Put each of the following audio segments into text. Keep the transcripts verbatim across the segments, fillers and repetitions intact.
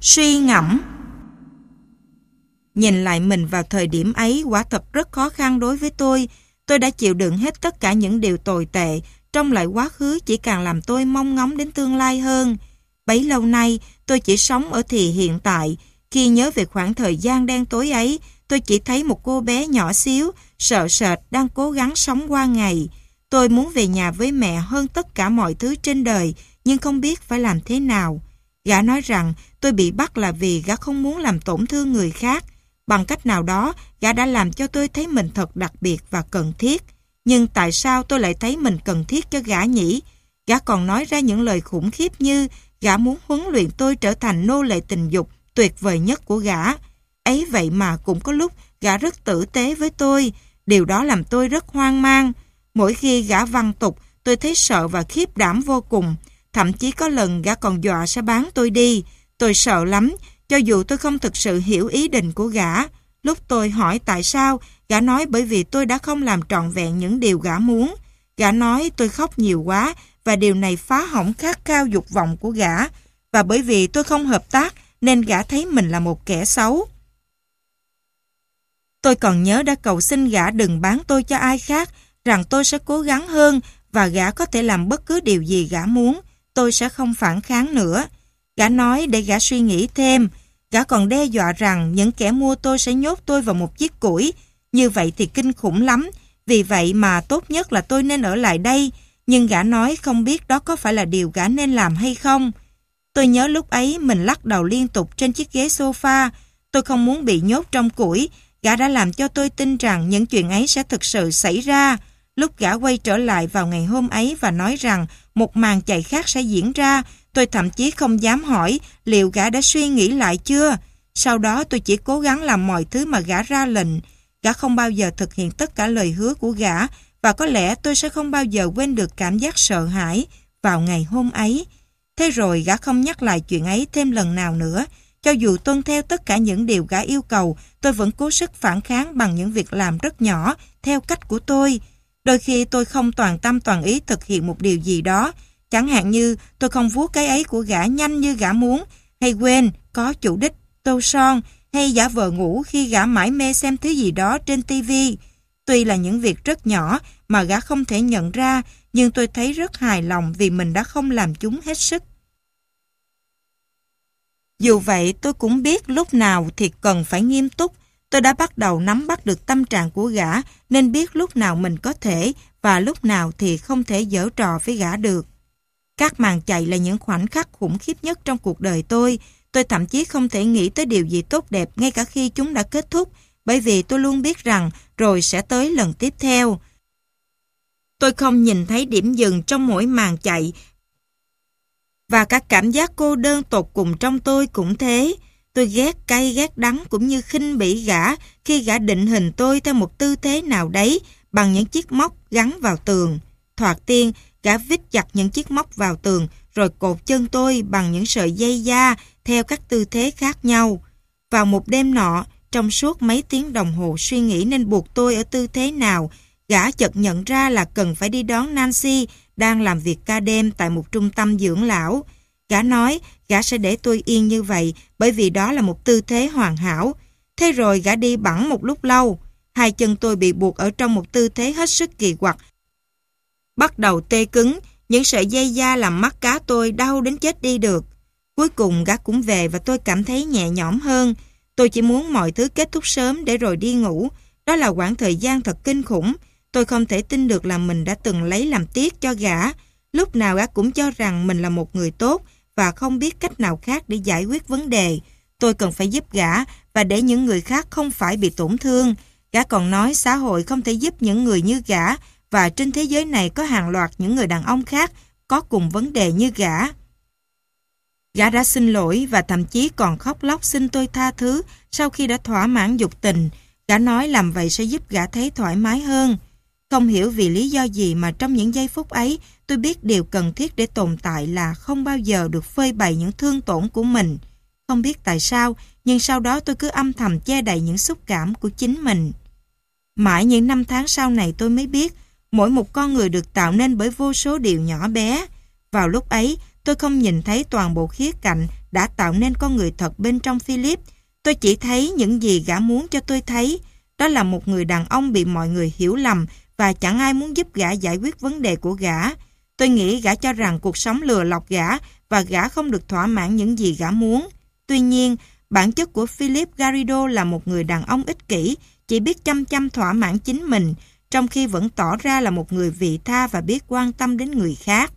Suy ngẫm. Nhìn lại mình vào thời điểm ấy quả thật rất khó khăn đối với tôi. Tôi đã chịu đựng hết tất cả những điều tồi tệ, trong lại quá khứ chỉ càng làm tôi mong ngóng đến tương lai hơn. Bấy lâu nay, tôi chỉ sống ở thì hiện tại. Khi nhớ về khoảng thời gian đen tối ấy, tôi chỉ thấy một cô bé nhỏ xíu, sợ sệt đang cố gắng sống qua ngày. Tôi muốn về nhà với mẹ hơn tất cả mọi thứ trên đời, nhưng không biết phải làm thế nào. Gã nói rằng tôi bị bắt là vì gã không muốn làm tổn thương người khác. Bằng cách nào đó, gã đã làm cho tôi thấy mình thật đặc biệt và cần thiết. Nhưng tại sao tôi lại thấy mình cần thiết cho gã nhỉ? Gã còn nói ra những lời khủng khiếp như gã muốn huấn luyện tôi trở thành nô lệ tình dục tuyệt vời nhất của gã. Ấy vậy mà cũng có lúc gã rất tử tế với tôi. Điều đó làm tôi rất hoang mang. Mỗi khi gã văng tục, tôi thấy sợ và khiếp đảm vô cùng. Thậm chí có lần gã còn dọa sẽ bán tôi đi. Tôi sợ lắm, cho dù tôi không thực sự hiểu ý định của gã. Lúc tôi hỏi tại sao, gã nói bởi vì tôi đã không làm trọn vẹn những điều gã muốn. Gã nói tôi khóc nhiều quá và điều này phá hỏng khát khao dục vọng của gã. Và bởi vì tôi không hợp tác nên gã thấy mình là một kẻ xấu. Tôi còn nhớ đã cầu xin gã đừng bán tôi cho ai khác, rằng tôi sẽ cố gắng hơn và gã có thể làm bất cứ điều gì gã muốn. Tôi sẽ không phản kháng nữa. Gã nói để gã suy nghĩ thêm. Gã còn đe dọa rằng những kẻ mua tôi sẽ nhốt tôi vào một chiếc củi. Như vậy thì kinh khủng lắm. Vì vậy mà tốt nhất là tôi nên ở lại đây. Nhưng gã nói không biết đó có phải là điều gã nên làm hay không. Tôi nhớ lúc ấy mình lắc đầu liên tục trên chiếc ghế sofa. Tôi không muốn bị nhốt trong củi. Gã đã làm cho tôi tin rằng những chuyện ấy sẽ thực sự xảy ra. Lúc gã quay trở lại vào ngày hôm ấy và nói rằng một màn chạy khác sẽ diễn ra, tôi thậm chí không dám hỏi liệu gã đã suy nghĩ lại chưa. Sau đó tôi chỉ cố gắng làm mọi thứ mà gã ra lệnh. Gã không bao giờ thực hiện tất cả lời hứa của gã và có lẽ tôi sẽ không bao giờ quên được cảm giác sợ hãi vào ngày hôm ấy. Thế rồi gã không nhắc lại chuyện ấy thêm lần nào nữa. Cho dù tuân theo tất cả những điều gã yêu cầu, tôi vẫn cố sức phản kháng bằng những việc làm rất nhỏ theo cách của tôi. Đôi khi tôi không toàn tâm toàn ý thực hiện một điều gì đó. Chẳng hạn như tôi không vuốt cái ấy của gã nhanh như gã muốn, hay quên có chủ đích, tô son, hay giả vờ ngủ khi gã mải mê xem thứ gì đó trên tivi. Tuy là những việc rất nhỏ mà gã không thể nhận ra, nhưng tôi thấy rất hài lòng vì mình đã không làm chúng hết sức. Dù vậy tôi cũng biết lúc nào thì cần phải nghiêm túc. Tôi đã bắt đầu nắm bắt được tâm trạng của gã nên biết lúc nào mình có thể và lúc nào thì không thể giở trò với gã được. Các màn chạy là những khoảnh khắc khủng khiếp nhất trong cuộc đời tôi. Tôi thậm chí không thể nghĩ tới điều gì tốt đẹp ngay cả khi chúng đã kết thúc, bởi vì tôi luôn biết rằng rồi sẽ tới lần tiếp theo. Tôi không nhìn thấy điểm dừng trong mỗi màn chạy và các cảm giác cô đơn tột cùng trong tôi cũng thế. Tôi ghét cay ghét đắng cũng như khinh bỉ gã khi gã định hình tôi theo một tư thế nào đấy bằng những chiếc móc gắn vào tường. Thoạt tiên, gã vít chặt những chiếc móc vào tường rồi cột chân tôi bằng những sợi dây da theo các tư thế khác nhau. Vào một đêm nọ, trong suốt mấy tiếng đồng hồ suy nghĩ nên buộc tôi ở tư thế nào, gã chợt nhận ra là cần phải đi đón Nancy đang làm việc ca đêm tại một trung tâm dưỡng lão. Gã nói gã sẽ để tôi yên như vậy bởi vì đó là một tư thế hoàn hảo. Thế rồi gã đi bẵng một lúc lâu. Hai chân tôi bị buộc ở trong một tư thế hết sức kỳ quặc. Bắt đầu tê cứng, những sợi dây da làm mắt cá tôi đau đến chết đi được. Cuối cùng gã cũng về và tôi cảm thấy nhẹ nhõm hơn. Tôi chỉ muốn mọi thứ kết thúc sớm để rồi đi ngủ. Đó là quãng thời gian thật kinh khủng. Tôi không thể tin được là mình đã từng lấy làm tiếc cho gã. Lúc nào gã cũng cho rằng mình là một người tốt và không biết cách nào khác để giải quyết vấn đề. Tôi cần phải giúp gã và để những người khác không phải bị tổn thương. Gã còn nói xã hội không thể giúp những người như gã và trên thế giới này có hàng loạt những người đàn ông khác có cùng vấn đề như gã. Gã đã xin lỗi và thậm chí còn khóc lóc xin tôi tha thứ sau khi đã thỏa mãn dục tình. Gã nói làm vậy sẽ giúp gã thấy thoải mái hơn. Không hiểu vì lý do gì mà trong những giây phút ấy tôi biết điều cần thiết để tồn tại là không bao giờ được phơi bày những thương tổn của mình. Không biết tại sao, nhưng sau đó tôi cứ âm thầm che đậy những xúc cảm của chính mình. Mãi những năm tháng sau này tôi mới biết mỗi một con người được tạo nên bởi vô số điều nhỏ bé. Vào lúc ấy, tôi không nhìn thấy toàn bộ khía cạnh đã tạo nên con người thật bên trong Philip. Tôi chỉ thấy những gì gã muốn cho tôi thấy. Đó là một người đàn ông bị mọi người hiểu lầm và chẳng ai muốn giúp gã giải quyết vấn đề của gã. Tôi nghĩ gã cho rằng cuộc sống lừa lọc gã và gã không được thỏa mãn những gì gã muốn. Tuy nhiên, bản chất của Philip Garrido là một người đàn ông ích kỷ, chỉ biết chăm chăm thỏa mãn chính mình, trong khi vẫn tỏ ra là một người vị tha và biết quan tâm đến người khác.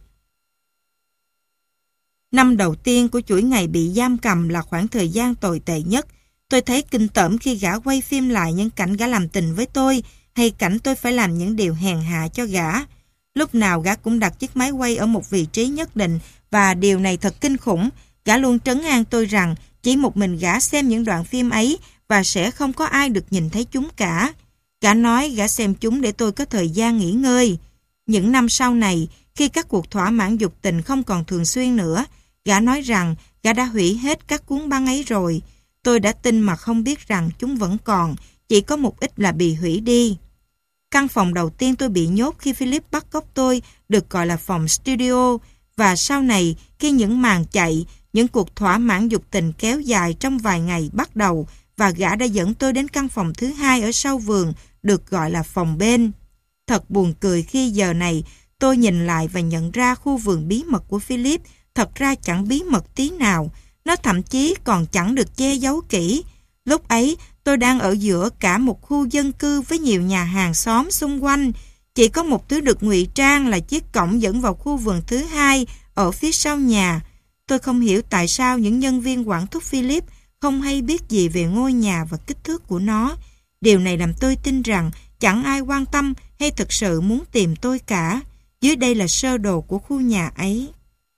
Năm đầu tiên của chuỗi ngày bị giam cầm là khoảng thời gian tồi tệ nhất. Tôi thấy kinh tởm khi gã quay phim lại những cảnh gã làm tình với tôi, hay cảnh tôi phải làm những điều hèn hạ cho gã. Lúc nào gã cũng đặt chiếc máy quay ở một vị trí nhất định, và điều này thật kinh khủng. Gã luôn trấn an tôi rằng chỉ một mình gã xem những đoạn phim ấy và sẽ không có ai được nhìn thấy chúng cả. Gã nói gã xem chúng để tôi có thời gian nghỉ ngơi. Những năm sau này, khi các cuộc thỏa mãn dục tình không còn thường xuyên nữa, gã nói rằng gã đã hủy hết các cuốn băng ấy rồi. Tôi đã tin mà không biết rằng chúng vẫn còn, chỉ có một ít là bị hủy đi. Căn phòng đầu tiên tôi bị nhốt khi Philip bắt cóc tôi được gọi là phòng studio, và sau này khi những màn chạy, những cuộc thỏa mãn dục tình kéo dài trong vài ngày bắt đầu, và gã đã dẫn tôi đến căn phòng thứ hai ở sau vườn được gọi là phòng bên. Thật buồn cười khi giờ này tôi nhìn lại và nhận ra khu vườn bí mật của Philip thật ra chẳng bí mật tí nào. Nó thậm chí còn chẳng được che giấu kỹ. Lúc ấy tôi đang ở giữa cả một khu dân cư với nhiều nhà hàng xóm xung quanh. Chỉ có một thứ được ngụy trang là chiếc cổng dẫn vào khu vườn thứ hai ở phía sau nhà. Tôi không hiểu tại sao những nhân viên quản thúc Philip không hay biết gì về ngôi nhà và kích thước của nó. Điều này làm tôi tin rằng chẳng ai quan tâm hay thực sự muốn tìm tôi cả. Dưới đây là sơ đồ của khu nhà ấy.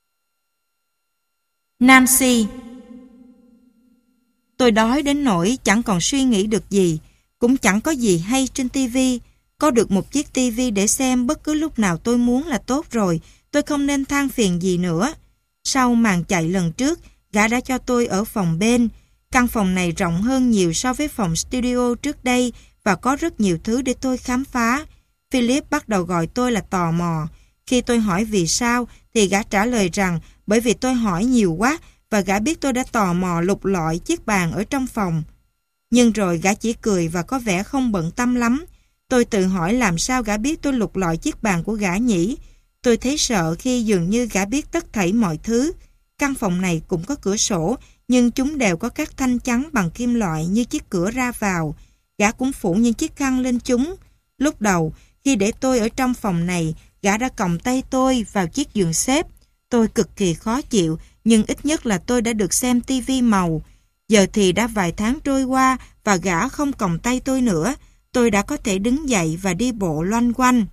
Nancy. Tôi đói đến nỗi chẳng còn suy nghĩ được gì, cũng chẳng có gì hay trên tivi. Có được một chiếc tivi để xem bất cứ lúc nào tôi muốn là tốt rồi, tôi không nên than phiền gì nữa. Sau màn chạy lần trước, gã đã cho tôi ở phòng bên. Căn phòng này rộng hơn nhiều so với phòng studio trước đây và có rất nhiều thứ để tôi khám phá. Philip bắt đầu gọi tôi là tò mò. Khi tôi hỏi vì sao thì gã trả lời rằng bởi vì tôi hỏi nhiều quá và gã biết tôi đã tò mò lục lọi chiếc bàn ở trong phòng. Nhưng rồi gã chỉ cười và có vẻ không bận tâm lắm. Tôi tự hỏi làm sao gã biết tôi lục lọi chiếc bàn của gã nhỉ? Tôi thấy sợ khi dường như gã biết tất thảy mọi thứ. Căn phòng này cũng có cửa sổ, nhưng chúng đều có các thanh chắn bằng kim loại như chiếc cửa ra vào. Gã cũng phủ những chiếc khăn lên chúng. Lúc đầu, khi để tôi ở trong phòng này, gã đã còng tay tôi vào chiếc giường xếp. Tôi cực kỳ khó chịu, nhưng ít nhất là tôi đã được xem tivi màu. Giờ thì đã vài tháng trôi qua và gã không còng tay tôi nữa. Tôi đã có thể đứng dậy và đi bộ loanh quanh.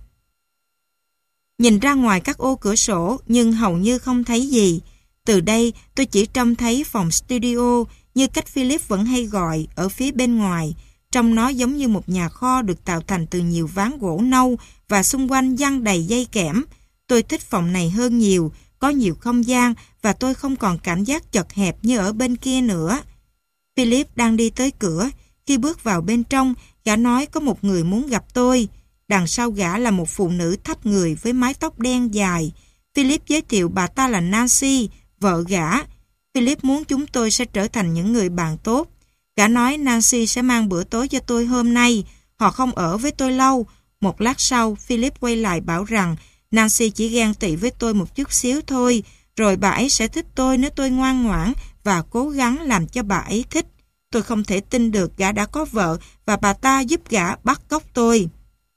Nhìn ra ngoài các ô cửa sổ nhưng hầu như không thấy gì. Từ đây tôi chỉ trông thấy phòng studio như cách Philip vẫn hay gọi ở phía bên ngoài. Trong nó giống như một nhà kho được tạo thành từ nhiều ván gỗ nâu và xung quanh giăng đầy dây kẽm. Tôi thích phòng này hơn nhiều, có nhiều không gian và tôi không còn cảm giác chật hẹp như ở bên kia nữa. Philip đang đi tới cửa. Khi bước vào bên trong, gã nói có một người muốn gặp tôi. Đằng sau gã là một phụ nữ thấp người với mái tóc đen dài. Philip giới thiệu bà ta là Nancy, vợ gã. Philip muốn chúng tôi sẽ trở thành những người bạn tốt. Gã nói Nancy sẽ mang bữa tối cho tôi hôm nay. Họ không ở với tôi lâu. Một lát sau, Philip quay lại bảo rằng Nancy chỉ ghen tị với tôi một chút xíu thôi, rồi bà ấy sẽ thích tôi nếu tôi ngoan ngoãn và cố gắng làm cho bà ấy thích. Tôi không thể tin được gã đã có vợ và bà ta giúp gã bắt cóc tôi.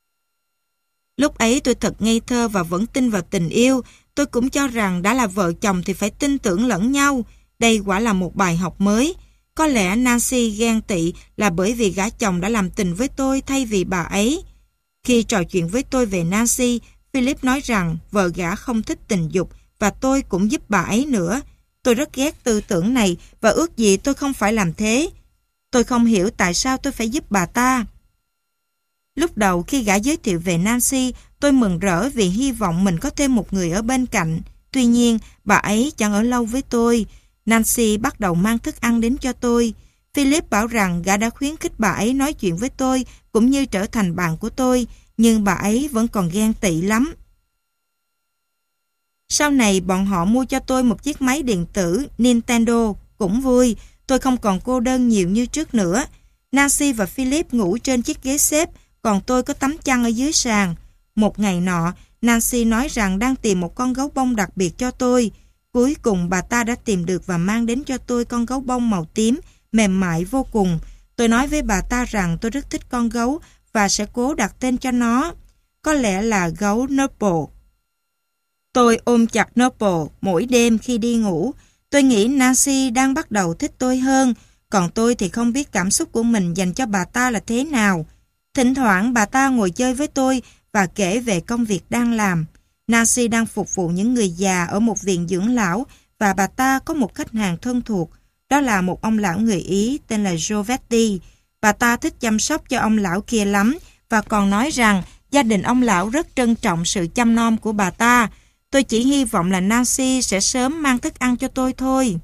Lúc ấy tôi thật ngây thơ và vẫn tin vào tình yêu. Tôi cũng cho rằng đã là vợ chồng thì phải tin tưởng lẫn nhau. Đây quả là một bài học mới. Có lẽ Nancy ghen tị là bởi vì gã chồng đã làm tình với tôi thay vì bà ấy. Khi trò chuyện với tôi về Nancy, Philip nói rằng vợ gã không thích tình dục và tôi cũng giúp bà ấy nữa. Tôi rất ghét tư tưởng này và ước gì tôi không phải làm thế. Tôi không hiểu tại sao tôi phải giúp bà ta. Lúc đầu khi gã giới thiệu về Nancy, tôi mừng rỡ vì hy vọng mình có thêm một người ở bên cạnh. Tuy nhiên, bà ấy chẳng ở lâu với tôi. Nancy bắt đầu mang thức ăn đến cho tôi. Philip bảo rằng gã đã khuyến khích bà ấy nói chuyện với tôi cũng như trở thành bạn của tôi, nhưng bà ấy vẫn còn ghen tị lắm. Sau này bọn họ mua cho tôi một chiếc máy điện tử Nintendo. cũng vui. Tôi không còn cô đơn nhiều như trước nữa. Nancy và Philip ngủ trên chiếc ghế xếp, còn tôi có tấm chăn ở dưới sàn. Một ngày nọ, Nancy nói rằng đang tìm một con gấu bông đặc biệt cho tôi. Cuối cùng bà ta đã tìm được và mang đến cho tôi con gấu bông màu tím, mềm mại vô cùng. Tôi nói với bà ta rằng tôi rất thích con gấu và sẽ cố đặt tên cho nó. Có lẽ là gấu Noble. Tôi ôm chặt Noble mỗi đêm khi đi ngủ. Tôi nghĩ Nancy đang bắt đầu thích tôi hơn, còn tôi thì không biết cảm xúc của mình dành cho bà ta là thế nào. Thỉnh thoảng bà ta ngồi chơi với tôi và kể về công việc đang làm. Nancy đang phục vụ những người già ở một viện dưỡng lão và bà ta có một khách hàng thân thuộc. Đó là một ông lão người Ý tên là Giovetti. Bà ta thích chăm sóc cho ông lão kia lắm và còn nói rằng gia đình ông lão rất trân trọng sự chăm nom của bà ta. Tôi chỉ hy vọng là Nancy sẽ sớm mang thức ăn cho tôi thôi.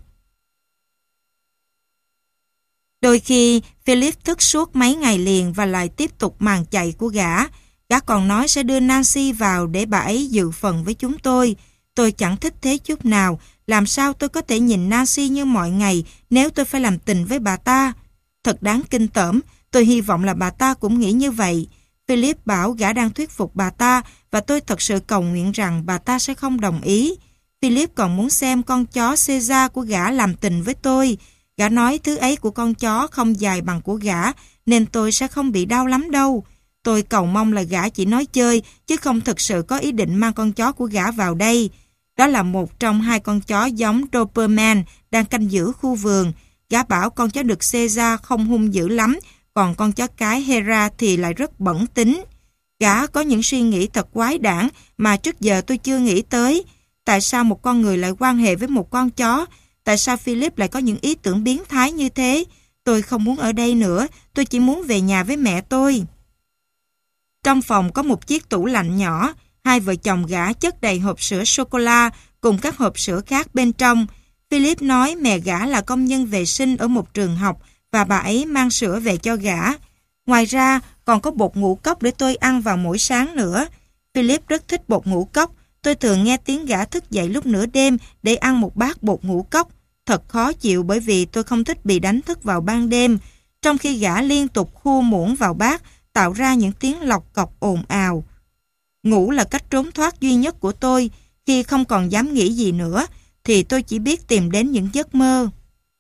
Đôi khi, Philip thức suốt mấy ngày liền và lại tiếp tục màn chạy của gã. Gã còn nói sẽ đưa Nancy vào để bà ấy dự phần với chúng tôi. Tôi chẳng thích thế chút nào. Làm sao tôi có thể nhìn Nancy như mọi ngày nếu tôi phải làm tình với bà ta? Thật đáng kinh tởm. Tôi hy vọng là bà ta cũng nghĩ như vậy. Philip bảo gã đang thuyết phục bà ta và tôi thật sự cầu nguyện rằng bà ta sẽ không đồng ý. Philip còn muốn xem con chó Caesar của gã làm tình với tôi. Gã nói thứ ấy của con chó không dài bằng của gã nên tôi sẽ không bị đau lắm đâu. Tôi cầu mong là gã chỉ nói chơi chứ không thực sự có ý định mang con chó của gã vào đây. Đó là một trong hai con chó giống Doberman đang canh giữ khu vườn. Gã bảo con chó đực Caesar không hung dữ lắm, còn con chó cái Hera thì lại rất bẩn tính. Gã có những suy nghĩ thật quái đản mà trước giờ tôi chưa nghĩ tới. Tại sao một con người lại quan hệ với một con chó? Tại sao Philip lại có những ý tưởng biến thái như thế? Tôi không muốn ở đây nữa, tôi chỉ muốn về nhà với mẹ tôi. Trong phòng có một chiếc tủ lạnh nhỏ, hai vợ chồng gã chất đầy hộp sữa sô-cô-la cùng các hộp sữa khác bên trong. Philip nói mẹ gã là công nhân vệ sinh ở một trường học và bà ấy mang sữa về cho gã. Ngoài ra, còn có bột ngũ cốc để tôi ăn vào mỗi sáng nữa. Philip rất thích bột ngũ cốc. Tôi thường nghe tiếng gã thức dậy lúc nửa đêm để ăn một bát bột ngũ cốc. Thật khó chịu bởi vì tôi không thích bị đánh thức vào ban đêm, trong khi gã liên tục khua muỗng vào bát, tạo ra những tiếng lọc cọc ồn ào. Ngủ là cách trốn thoát duy nhất của tôi. Khi không còn dám nghĩ gì nữa, thì tôi chỉ biết tìm đến những giấc mơ.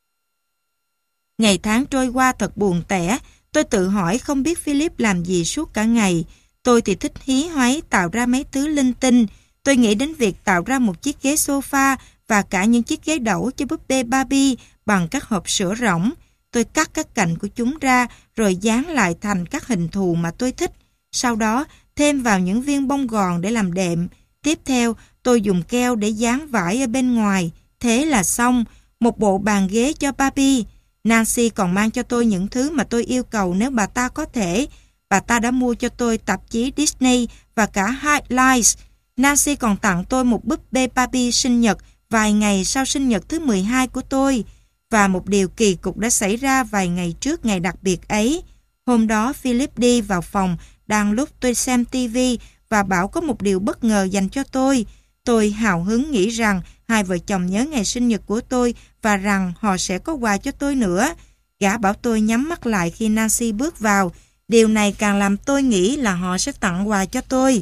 Ngày tháng trôi qua thật buồn tẻ. Tôi tự hỏi không biết Philip làm gì suốt cả ngày. Tôi thì thích hí hoáy tạo ra mấy thứ linh tinh. Tôi nghĩ đến việc tạo ra một chiếc ghế sofa và cả những chiếc ghế đẩu cho búp bê Barbie bằng các hộp sữa rỗng. Tôi cắt các cạnh của chúng ra rồi dán lại thành các hình thù mà tôi thích. Sau đó thêm vào những viên bông gòn để làm đệm. Tiếp theo tôi dùng keo để dán vải ở bên ngoài. Thế là xong. Một bộ bàn ghế cho Barbie. Nancy còn mang cho tôi những thứ mà tôi yêu cầu nếu bà ta có thể. Bà ta đã mua cho tôi tạp chí Disney và cả Highlights. Nancy còn tặng tôi một búp bê Barbie sinh nhật vài ngày sau sinh nhật thứ mười hai của tôi. Và một điều kỳ cục đã xảy ra vài ngày trước ngày đặc biệt ấy. Hôm đó Philip đi vào phòng đang lúc tôi xem tivi và bảo có một điều bất ngờ dành cho tôi. Tôi hào hứng nghĩ rằng hai vợ chồng nhớ ngày sinh nhật của tôi và rằng họ sẽ có quà cho tôi nữa. Gã bảo tôi nhắm mắt lại khi Nancy bước vào. Điều này càng làm tôi nghĩ là họ sẽ tặng quà cho tôi.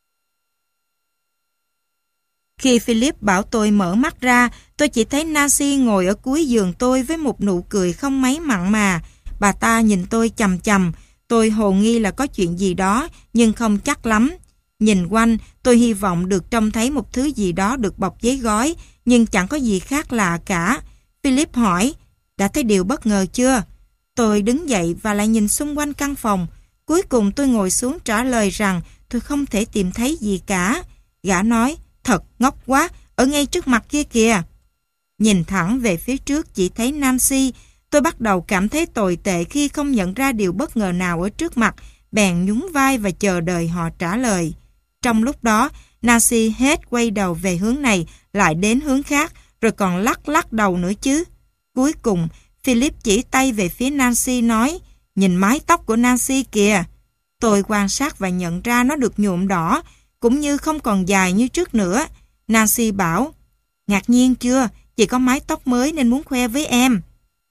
Khi Philip bảo tôi mở mắt ra, tôi chỉ thấy Nancy ngồi ở cuối giường tôi với một nụ cười không mấy mặn mà. Bà ta nhìn tôi chằm chằm. Tôi hồ nghi là có chuyện gì đó, nhưng không chắc lắm. Nhìn quanh, tôi hy vọng được trông thấy một thứ gì đó được bọc giấy gói, nhưng chẳng có gì khác lạ cả. Philip hỏi, đã thấy điều bất ngờ chưa? Tôi đứng dậy và lại nhìn xung quanh căn phòng. Cuối cùng tôi ngồi xuống trả lời rằng tôi không thể tìm thấy gì cả. Gã nói, thật ngốc quá, ở ngay trước mặt kia kìa. Nhìn thẳng về phía trước chỉ thấy Nancy. Tôi bắt đầu cảm thấy tồi tệ khi không nhận ra điều bất ngờ nào ở trước mặt, bèn nhún vai và chờ đợi họ trả lời. Trong lúc đó, Nancy hết quay đầu về hướng này, lại đến hướng khác, rồi còn lắc lắc đầu nữa chứ. Cuối cùng, Philip chỉ tay về phía Nancy nói, nhìn mái tóc của Nancy kìa. Tôi quan sát và nhận ra nó được nhuộm đỏ, cũng như không còn dài như trước nữa. Nancy bảo, ngạc nhiên chưa? Chị có mái tóc mới nên muốn khoe với em.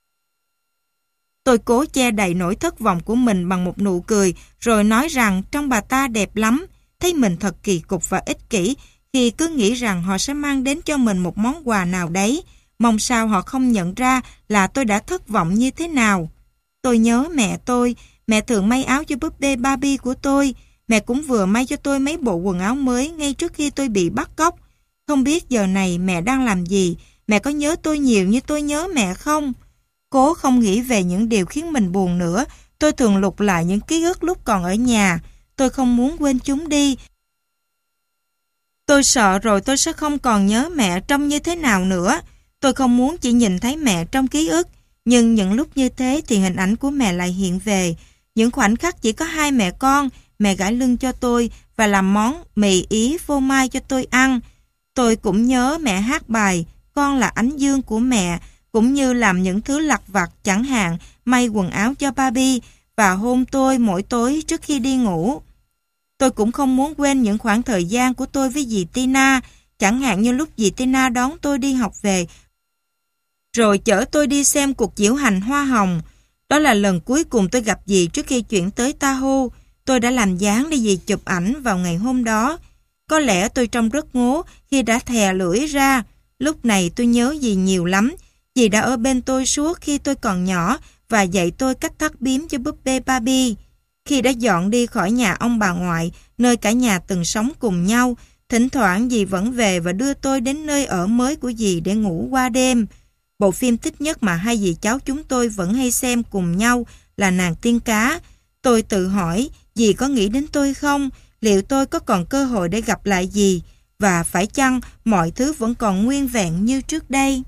Tôi cố che đậy nỗi thất vọng của mình bằng một nụ cười, rồi nói rằng trông bà ta đẹp lắm. Thấy mình thật kỳ cục và ích kỷ khi cứ nghĩ rằng họ sẽ mang đến cho mình một món quà nào đấy. Mong sao họ không nhận ra là tôi đã thất vọng như thế nào. Tôi nhớ mẹ tôi. Mẹ thường may áo cho búp bê Barbie của tôi. Mẹ cũng vừa may cho tôi mấy bộ quần áo mới ngay trước khi tôi bị bắt cóc. Không biết giờ này mẹ đang làm gì. Mẹ có nhớ tôi nhiều như tôi nhớ mẹ không? Cố không nghĩ về những điều khiến mình buồn nữa. Tôi thường lục lại những ký ức lúc còn ở nhà. Tôi không muốn quên chúng đi. Tôi sợ rồi tôi sẽ không còn nhớ mẹ trông như thế nào nữa. Tôi không muốn chỉ nhìn thấy mẹ trong ký ức. Nhưng những lúc như thế thì hình ảnh của mẹ lại hiện về. Những khoảnh khắc chỉ có hai mẹ con. Mẹ gãi lưng cho tôi và làm món mì Ý phô mai cho tôi ăn. Tôi cũng nhớ mẹ hát bài Con là ánh dương của mẹ, cũng như làm những thứ lặt vặt, chẳng hạn may quần áo cho Barbie và hôn tôi mỗi tối trước khi đi ngủ. Tôi cũng không muốn quên những khoảng thời gian của tôi với dì Tina, chẳng hạn như lúc dì Tina đón tôi đi học về, rồi chở tôi đi xem cuộc diễu hành hoa hồng. Đó là lần cuối cùng tôi gặp dì trước khi chuyển tới Tahoe. Tôi đã làm dáng để dì chụp ảnh vào ngày hôm đó. Có lẽ tôi trông rất ngố khi đã thè lưỡi ra. Lúc này tôi nhớ dì nhiều lắm. Dì đã ở bên tôi suốt khi tôi còn nhỏ và dạy tôi cách thắt bím cho búp bê Barbie. Khi đã dọn đi khỏi nhà ông bà ngoại, nơi cả nhà từng sống cùng nhau, thỉnh thoảng dì vẫn về và đưa tôi đến nơi ở mới của dì để ngủ qua đêm. Bộ phim thích nhất mà hai dì cháu chúng tôi vẫn hay xem cùng nhau là Nàng Tiên Cá. Tôi tự hỏi, dì có nghĩ đến tôi không? Liệu tôi có còn cơ hội để gặp lại dì? Và phải chăng mọi thứ vẫn còn nguyên vẹn như trước đây?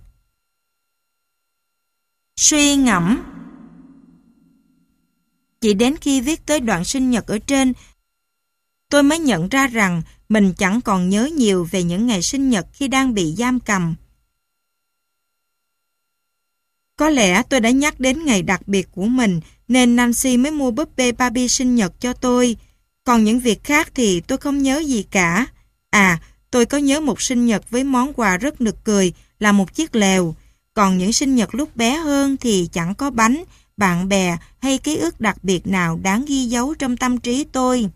Suy ngẫm. Chỉ đến khi viết tới đoạn sinh nhật ở trên, tôi mới nhận ra rằng mình chẳng còn nhớ nhiều về những ngày sinh nhật khi đang bị giam cầm. Có lẽ tôi đã nhắc đến ngày đặc biệt của mình nên Nancy mới mua búp bê Barbie sinh nhật cho tôi. Còn những việc khác thì tôi không nhớ gì cả. À, tôi có nhớ một sinh nhật với món quà rất nực cười là một chiếc lều. Còn những sinh nhật lúc bé hơn thì chẳng có bánh, bạn bè hay ký ức đặc biệt nào đáng ghi dấu trong tâm trí tôi.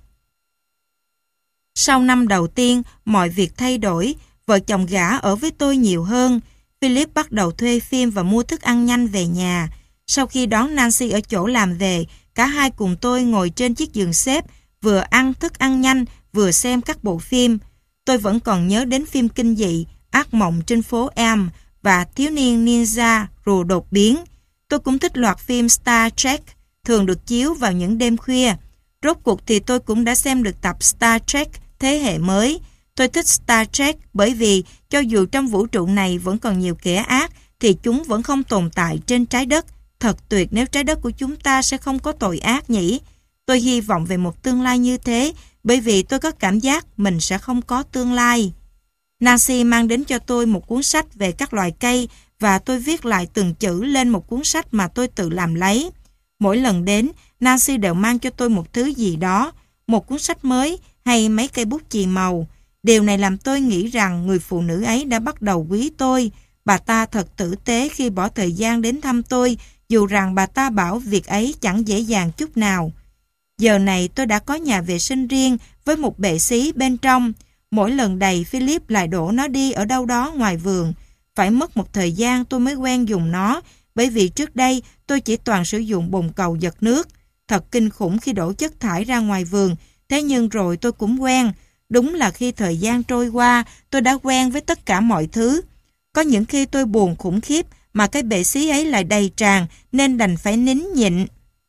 Sau năm đầu tiên, mọi việc thay đổi. Vợ chồng gã ở với tôi nhiều hơn. Philip bắt đầu thuê phim và mua thức ăn nhanh về nhà. Sau khi đón Nancy ở chỗ làm về, cả hai cùng tôi ngồi trên chiếc giường xếp, vừa ăn thức ăn nhanh, vừa xem các bộ phim. Tôi vẫn còn nhớ đến phim kinh dị, Ác mộng trên phố Elm và Thiếu niên ninja rùa đột biến. Tôi cũng thích loạt phim Star Trek, thường được chiếu vào những đêm khuya. Rốt cuộc thì tôi cũng đã xem được tập Star Trek thế hệ mới. Tôi thích Star Trek bởi vì cho dù trong vũ trụ này vẫn còn nhiều kẻ ác, thì chúng vẫn không tồn tại trên trái đất. Thật tuyệt nếu trái đất của chúng ta sẽ không có tội ác nhỉ. Tôi hy vọng về một tương lai như thế, bởi vì tôi có cảm giác mình sẽ không có tương lai. Nancy mang đến cho tôi một cuốn sách về các loài cây và tôi viết lại từng chữ lên một cuốn sách mà tôi tự làm lấy. Mỗi lần đến, Nancy đều mang cho tôi một thứ gì đó, một cuốn sách mới hay mấy cây bút chì màu. Điều này làm tôi nghĩ rằng người phụ nữ ấy đã bắt đầu quý tôi. Bà ta thật tử tế khi bỏ thời gian đến thăm tôi, dù rằng bà ta bảo việc ấy chẳng dễ dàng chút nào. Giờ này tôi đã có nhà vệ sinh riêng với một bệ xí bên trong. Mỗi lần đầy, Philip lại đổ nó đi ở đâu đó ngoài vườn. Phải mất một thời gian tôi mới quen dùng nó, bởi vì trước đây tôi chỉ toàn sử dụng bồn cầu giật nước. Thật kinh khủng khi đổ chất thải ra ngoài vườn, thế nhưng rồi tôi cũng quen. Đúng là khi thời gian trôi qua, tôi đã quen với tất cả mọi thứ. Có những khi tôi buồn khủng khiếp mà cái bệ xí ấy lại đầy tràn nên đành phải nín nhịn.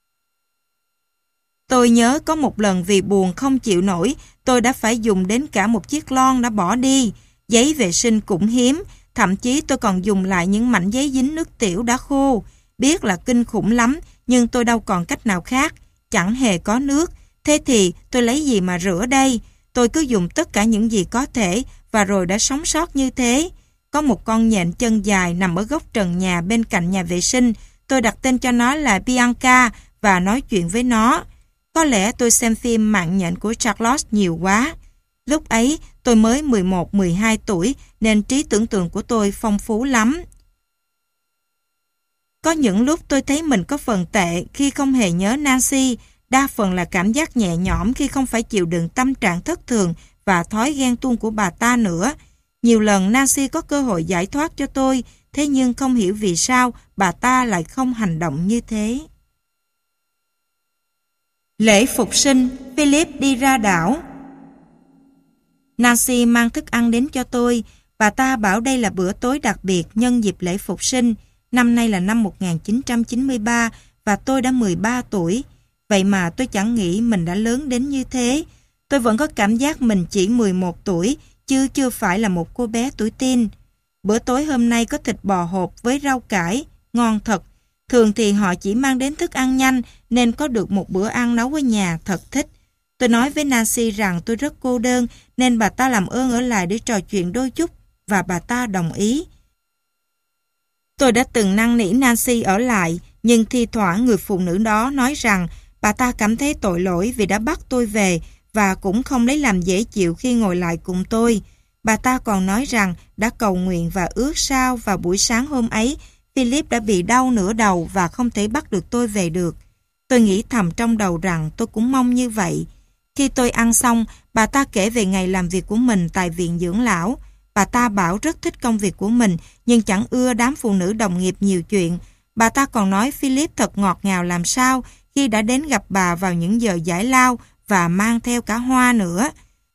Tôi nhớ có một lần vì buồn không chịu nổi, tôi đã phải dùng đến cả một chiếc lon đã bỏ đi. Giấy vệ sinh cũng hiếm, thậm chí tôi còn dùng lại những mảnh giấy dính nước tiểu đã khô. Biết là kinh khủng lắm, nhưng tôi đâu còn cách nào khác, chẳng hề có nước. Thế thì tôi lấy gì mà rửa đây? Tôi cứ dùng tất cả những gì có thể và rồi đã sống sót như thế. Có một con nhện chân dài nằm ở góc trần nhà bên cạnh nhà vệ sinh. Tôi đặt tên cho nó là Bianca và nói chuyện với nó. Có lẽ tôi xem phim Mạng nhện của Charlotte nhiều quá. Lúc ấy tôi mới mười một mười hai tuổi nên trí tưởng tượng của tôi phong phú lắm. Có những lúc tôi thấy mình có phần tệ khi không hề nhớ Nancy, đa phần là cảm giác nhẹ nhõm khi không phải chịu đựng tâm trạng thất thường và thói ghen tuông của bà ta nữa. Nhiều lần Nancy có cơ hội giải thoát cho tôi, thế nhưng không hiểu vì sao bà ta lại không hành động như thế. Lễ phục sinh, Philip đi ra đảo. Nancy mang thức ăn đến cho tôi. Bà ta bảo đây là bữa tối đặc biệt nhân dịp lễ phục sinh. Năm nay là năm một nghìn chín trăm chín mươi ba và tôi đã mười ba tuổi. Vậy mà tôi chẳng nghĩ mình đã lớn đến như thế. Tôi vẫn có cảm giác mình chỉ mười một tuổi, chứ chưa phải là một cô bé tuổi teen. Bữa tối hôm nay có thịt bò hộp với rau cải, ngon thật. Thường thì họ chỉ mang đến thức ăn nhanh nên có được một bữa ăn nấu ở nhà thật thích. Tôi nói với Nancy rằng tôi rất cô đơn nên bà ta làm ơn ở lại để trò chuyện đôi chút và bà ta đồng ý. Tôi đã từng năn nỉ Nancy ở lại nhưng thi thoảng người phụ nữ đó nói rằng bà ta cảm thấy tội lỗi vì đã bắt tôi về và cũng không lấy làm dễ chịu khi ngồi lại cùng tôi. Bà ta còn nói rằng đã cầu nguyện và ước sao vào buổi sáng hôm ấy Philip đã bị đau nửa đầu và không thể bắt được tôi về được. Tôi nghĩ thầm trong đầu rằng tôi cũng mong như vậy. Khi tôi ăn xong, bà ta kể về ngày làm việc của mình tại viện dưỡng lão. Bà ta bảo rất thích công việc của mình nhưng chẳng ưa đám phụ nữ đồng nghiệp nhiều chuyện. Bà ta còn nói Philip thật ngọt ngào làm sao khi đã đến gặp bà vào những giờ giải lao và mang theo cả hoa nữa.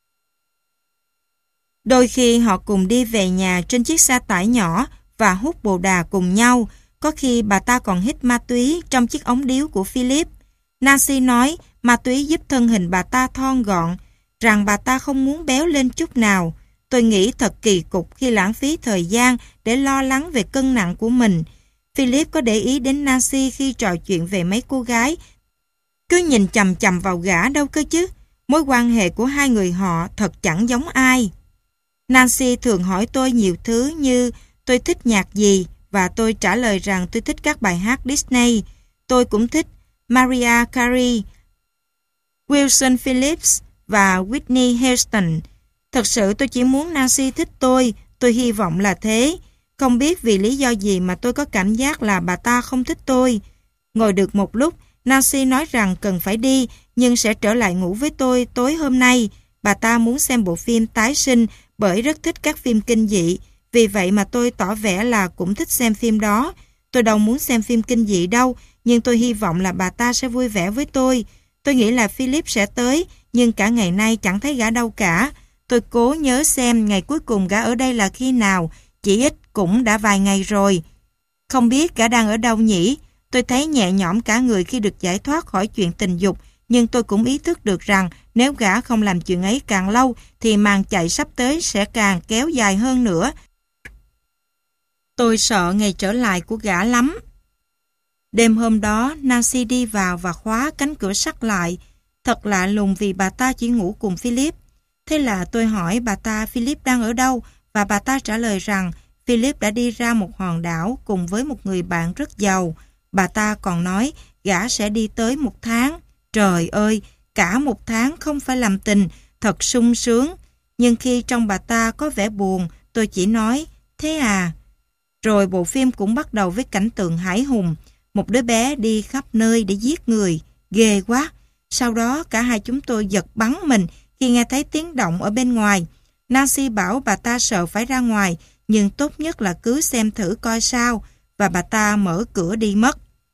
Đôi khi họ cùng đi về nhà trên chiếc xe tải nhỏ và hút bồ đà cùng nhau. Có khi bà ta còn hít ma túy trong chiếc ống điếu của Philip. Nancy nói ma túy giúp thân hình bà ta thon gọn, rằng bà ta không muốn béo lên chút nào. Tôi nghĩ thật kỳ cục khi lãng phí thời gian để lo lắng về cân nặng của mình. Philip có để ý đến Nancy khi trò chuyện về mấy cô gái. Cứ nhìn chằm chằm vào gã đâu cơ chứ. Mối quan hệ của hai người họ thật chẳng giống ai. Nancy thường hỏi tôi nhiều thứ như tôi thích nhạc gì và tôi trả lời rằng tôi thích các bài hát Disney. Tôi cũng thích Mariah Carey, Wilson Phillips và Whitney Houston. Thật sự tôi chỉ muốn Nancy thích tôi, tôi hy vọng là thế. Không biết vì lý do gì mà tôi có cảm giác là bà ta không thích tôi. Ngồi được một lúc, Nancy nói rằng cần phải đi nhưng sẽ trở lại ngủ với tôi tối hôm nay. Bà ta muốn xem bộ phim Tái sinh bởi rất thích các phim kinh dị. Vì vậy mà tôi tỏ vẻ là cũng thích xem phim đó. Tôi đâu muốn xem phim kinh dị đâu, nhưng tôi hy vọng là bà ta sẽ vui vẻ với tôi. Tôi nghĩ là Philip sẽ tới, nhưng cả ngày nay chẳng thấy gã đâu cả. Tôi cố nhớ xem ngày cuối cùng gã ở đây là khi nào, chỉ ít cũng đã vài ngày rồi. Không biết gã đang ở đâu nhỉ? Tôi thấy nhẹ nhõm cả người khi được giải thoát khỏi chuyện tình dục, nhưng tôi cũng ý thức được rằng nếu gã không làm chuyện ấy càng lâu thì màn chạy sắp tới sẽ càng kéo dài hơn nữa. Tôi sợ ngày trở lại của gã lắm. Đêm hôm đó, Nancy đi vào và khóa cánh cửa sắt lại. Thật lạ lùng vì bà ta chỉ ngủ cùng Philip. Thế là tôi hỏi bà ta Philip đang ở đâu và bà ta trả lời rằng Philip đã đi ra một hòn đảo cùng với một người bạn rất giàu. Bà ta còn nói gã sẽ đi tới một tháng. Trời ơi, cả một tháng không phải làm tình, thật sung sướng. Nhưng khi trong bà ta có vẻ buồn, tôi chỉ nói, thế à? Rồi bộ phim cũng bắt đầu với cảnh tượng hãi hùng. Một đứa bé đi khắp nơi để giết người. Ghê quá. Sau đó cả hai chúng tôi giật bắn mình khi nghe thấy tiếng động ở bên ngoài. Nancy bảo bà ta sợ phải ra ngoài, nhưng tốt nhất là cứ xem thử coi sao, và bà ta mở cửa đi mất.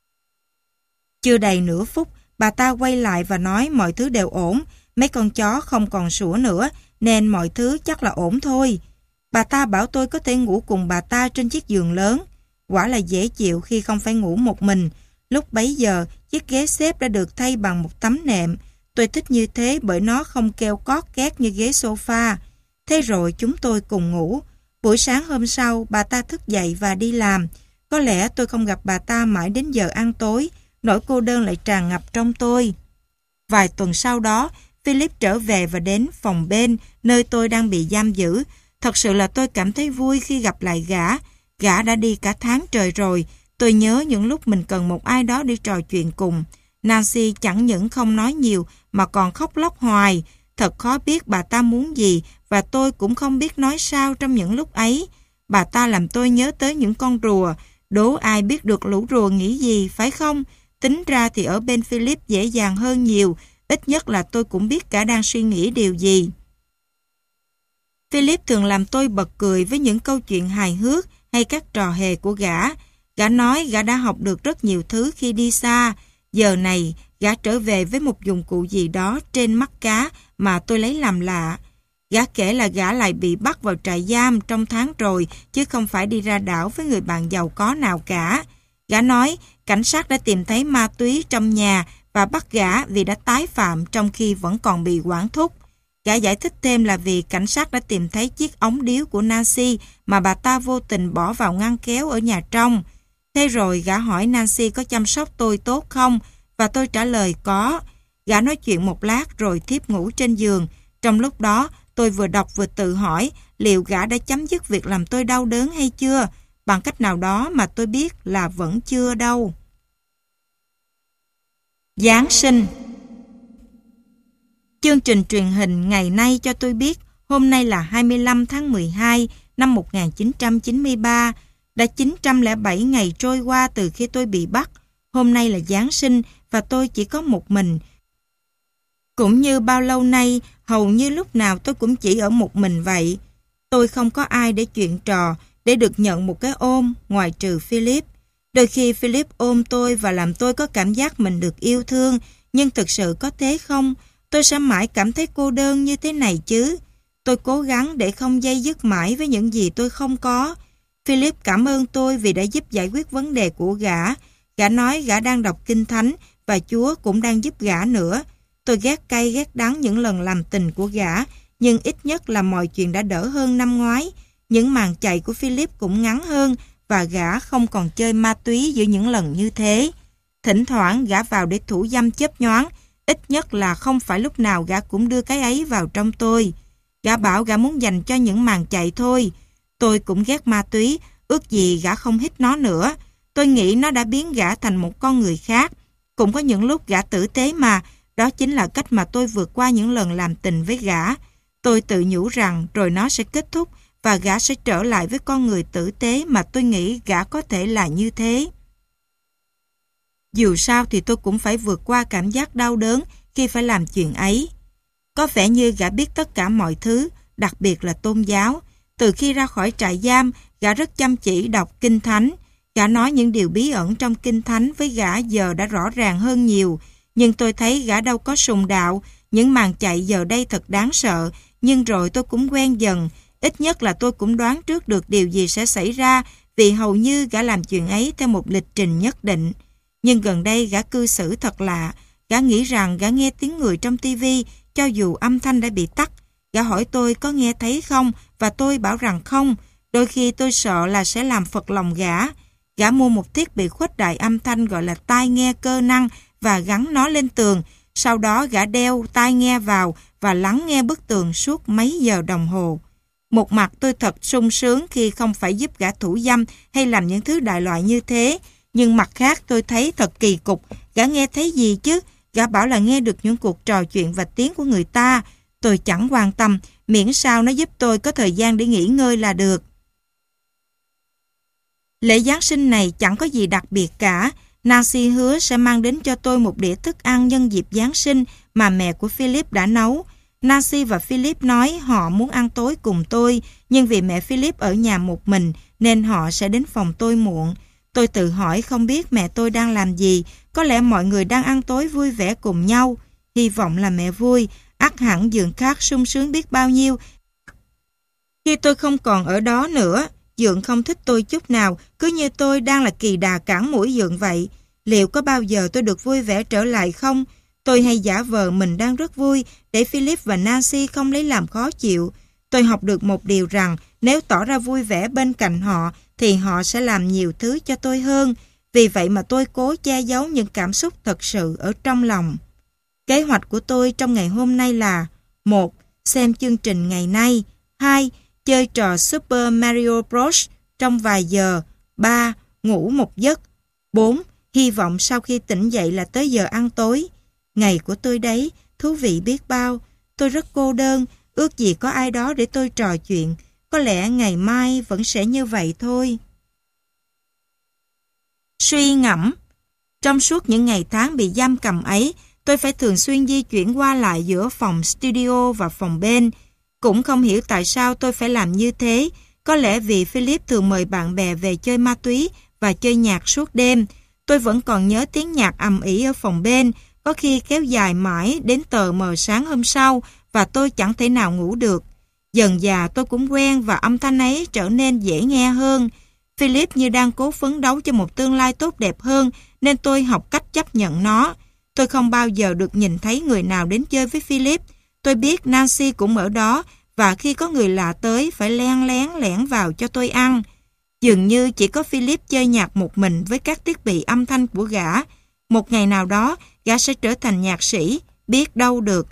Chưa đầy nửa phút, bà ta quay lại và nói mọi thứ đều ổn, mấy con chó không còn sủa nữa, nên mọi thứ chắc là ổn thôi. Bà ta bảo tôi có thể ngủ cùng bà ta trên chiếc giường lớn. Quả là dễ chịu khi không phải ngủ một mình. Lúc bấy giờ, chiếc ghế xếp đã được thay bằng một tấm nệm. Tôi thích như thế bởi nó không kêu cót két như ghế sofa. Thế rồi chúng tôi cùng ngủ. Buổi sáng hôm sau, bà ta thức dậy và đi làm. Có lẽ tôi không gặp bà ta mãi đến giờ ăn tối. Nỗi cô đơn lại tràn ngập trong tôi. Vài tuần sau đó, Philip trở về và đến phòng bên, nơi tôi đang bị giam giữ. Thật sự là tôi cảm thấy vui khi gặp lại gã. Gã đã đi cả tháng trời rồi. Tôi nhớ những lúc mình cần một ai đó đi trò chuyện cùng. Nancy chẳng những không nói nhiều mà còn khóc lóc hoài. Thật khó biết bà ta muốn gì và tôi cũng không biết nói sao trong những lúc ấy. Bà ta làm tôi nhớ tới những con rùa. Đố ai biết được lũ rùa nghĩ gì, phải không? Tính ra thì ở bên Philip dễ dàng hơn nhiều, ít nhất là tôi cũng biết gã đang suy nghĩ điều gì. Philip thường làm tôi bật cười với những câu chuyện hài hước hay các trò hề của gã. Gã nói gã đã học được rất nhiều thứ khi đi xa. Giờ này, gã trở về với một dụng cụ gì đó trên mắt cá mà tôi lấy làm lạ. Gã kể là gã lại bị bắt vào trại giam trong tháng rồi, chứ không phải đi ra đảo với người bạn giàu có nào cả. Gã nói cảnh sát đã tìm thấy ma túy trong nhà và bắt gã vì đã tái phạm trong khi vẫn còn bị quản thúc. Gã giải thích thêm là vì cảnh sát đã tìm thấy chiếc ống điếu của Nancy mà bà ta vô tình bỏ vào ngăn kéo ở nhà trong. Thế rồi gã hỏi Nancy có chăm sóc tôi tốt không? Và tôi trả lời có. Gã nói chuyện một lát rồi thiếp ngủ trên giường. Trong lúc đó, tôi vừa đọc vừa tự hỏi liệu gã đã chấm dứt việc làm tôi đau đớn hay chưa? Bằng cách nào đó mà tôi biết là vẫn chưa đâu. Giáng sinh. Chương trình truyền hình ngày nay cho tôi biết hôm nay là hai mươi lăm tháng mười hai năm một nghìn chín trăm chín mươi ba. Đã chín trăm lẻ bảy ngày trôi qua từ khi tôi bị bắt. Hôm nay là Giáng sinh và tôi chỉ có một mình. Cũng như bao lâu nay, hầu như lúc nào tôi cũng chỉ ở một mình vậy. Tôi không có ai để chuyện trò, để được nhận một cái ôm, ngoài trừ Philip. Đôi khi Philip ôm tôi và làm tôi có cảm giác mình được yêu thương, nhưng thực sự có thế không? Tôi sẽ mãi cảm thấy cô đơn như thế này chứ. Tôi cố gắng để không dây dứt mãi với những gì tôi không có. Philip cảm ơn tôi vì đã giúp giải quyết vấn đề của gã. Gã nói gã đang đọc Kinh Thánh và Chúa cũng đang giúp gã nữa. Tôi ghét cay ghét đắng những lần làm tình của gã, nhưng ít nhất là mọi chuyện đã đỡ hơn năm ngoái. Những màn chạy của Philip cũng ngắn hơn và gã không còn chơi ma túy giữa những lần như thế. Thỉnh thoảng gã vào để thủ dâm chớp nhoáng, ít nhất là không phải lúc nào gã cũng đưa cái ấy vào trong tôi. Gã bảo gã muốn dành cho những màn chạy thôi. Tôi cũng ghét ma túy, ước gì gã không hít nó nữa. Tôi nghĩ nó đã biến gã thành một con người khác. Cũng có những lúc gã tử tế mà, đó chính là cách mà tôi vượt qua những lần làm tình với gã. Tôi tự nhủ rằng rồi nó sẽ kết thúc và gã sẽ trở lại với con người tử tế mà tôi nghĩ gã có thể là như thế. Dù sao thì tôi cũng phải vượt qua cảm giác đau đớn khi phải làm chuyện ấy. Có vẻ như gã biết tất cả mọi thứ, đặc biệt là tôn giáo. Từ khi ra khỏi trại giam, gã rất chăm chỉ đọc Kinh Thánh. Gã nói những điều bí ẩn trong Kinh Thánh với gã giờ đã rõ ràng hơn nhiều. Nhưng tôi thấy gã đâu có sùng đạo. Những màn chạy giờ đây thật đáng sợ. Nhưng rồi tôi cũng quen dần. Ít nhất là tôi cũng đoán trước được điều gì sẽ xảy ra, vì hầu như gã làm chuyện ấy theo một lịch trình nhất định. Nhưng gần đây gã cư xử thật lạ. Gã nghĩ rằng gã nghe tiếng người trong tivi cho dù âm thanh đã bị tắt. Gã hỏi tôi có nghe thấy không và tôi bảo rằng không. Đôi khi tôi sợ là sẽ làm phật lòng gã. Gã mua một thiết bị khuếch đại âm thanh gọi là tai nghe cơ năng và gắn nó lên tường. Sau đó gã đeo tai nghe vào và lắng nghe bức tường suốt mấy giờ đồng hồ. Một mặt tôi thật sung sướng khi không phải giúp gã thủ dâm hay làm những thứ đại loại như thế. Nhưng mặt khác tôi thấy thật kỳ cục. Gã nghe thấy gì chứ? Gã bảo là nghe được những cuộc trò chuyện và tiếng của người ta. Tôi chẳng quan tâm, miễn sao nó giúp tôi có thời gian để nghỉ ngơi là được. Lễ Giáng sinh này chẳng có gì đặc biệt cả. Nancy hứa sẽ mang đến cho tôi một đĩa thức ăn nhân dịp Giáng sinh mà mẹ của Philip đã nấu. Nancy và Philip nói họ muốn ăn tối cùng tôi, nhưng vì mẹ Philip ở nhà một mình nên họ sẽ đến phòng tôi muộn. Tôi tự hỏi không biết mẹ tôi đang làm gì, có lẽ mọi người đang ăn tối vui vẻ cùng nhau. Hy vọng là mẹ vui, ắt hẳn Dượng khác sung sướng biết bao nhiêu. Khi tôi không còn ở đó nữa, Dượng không thích tôi chút nào, cứ như tôi đang là kỳ đà cản mũi Dượng vậy. Liệu có bao giờ tôi được vui vẻ trở lại không? Tôi hay giả vờ mình đang rất vui để Philip và Nancy không lấy làm khó chịu. Tôi học được một điều rằng nếu tỏ ra vui vẻ bên cạnh họ thì họ sẽ làm nhiều thứ cho tôi hơn. Vì vậy mà tôi cố che giấu những cảm xúc thật sự ở trong lòng. Kế hoạch của tôi trong ngày hôm nay là: một. Xem chương trình ngày nay. hai. Chơi trò Super Mario Bros. Trong vài giờ. ba. Ngủ một giấc. bốn. Hy vọng sau khi tỉnh dậy là tới giờ ăn tối. Ngày của tôi đấy, thú vị biết bao. Tôi rất cô đơn, ước gì có ai đó để tôi trò chuyện. Có lẽ ngày mai vẫn sẽ như vậy thôi. Suy ngẫm. Trong suốt những ngày tháng bị giam cầm ấy, tôi phải thường xuyên di chuyển qua lại giữa phòng studio và phòng bên. Cũng không hiểu tại sao tôi phải làm như thế. Có lẽ vì Philip thường mời bạn bè về chơi ma túy và chơi nhạc suốt đêm. Tôi vẫn còn nhớ tiếng nhạc ầm ĩ ở phòng bên, có khi kéo dài mãi đến tờ mờ sáng hôm sau và tôi chẳng thể nào ngủ được. Dần dà tôi cũng quen và âm thanh ấy trở nên dễ nghe hơn. Philip như đang cố phấn đấu cho một tương lai tốt đẹp hơn nên tôi học cách chấp nhận nó. Tôi không bao giờ được nhìn thấy người nào đến chơi với Philip. Tôi biết Nancy cũng ở đó và khi có người lạ tới phải len lén lẻn vào cho tôi ăn. Dường như chỉ có Philip chơi nhạc một mình với các thiết bị âm thanh của gã. Một ngày nào đó, gã sẽ trở thành nhạc sĩ, biết đâu được.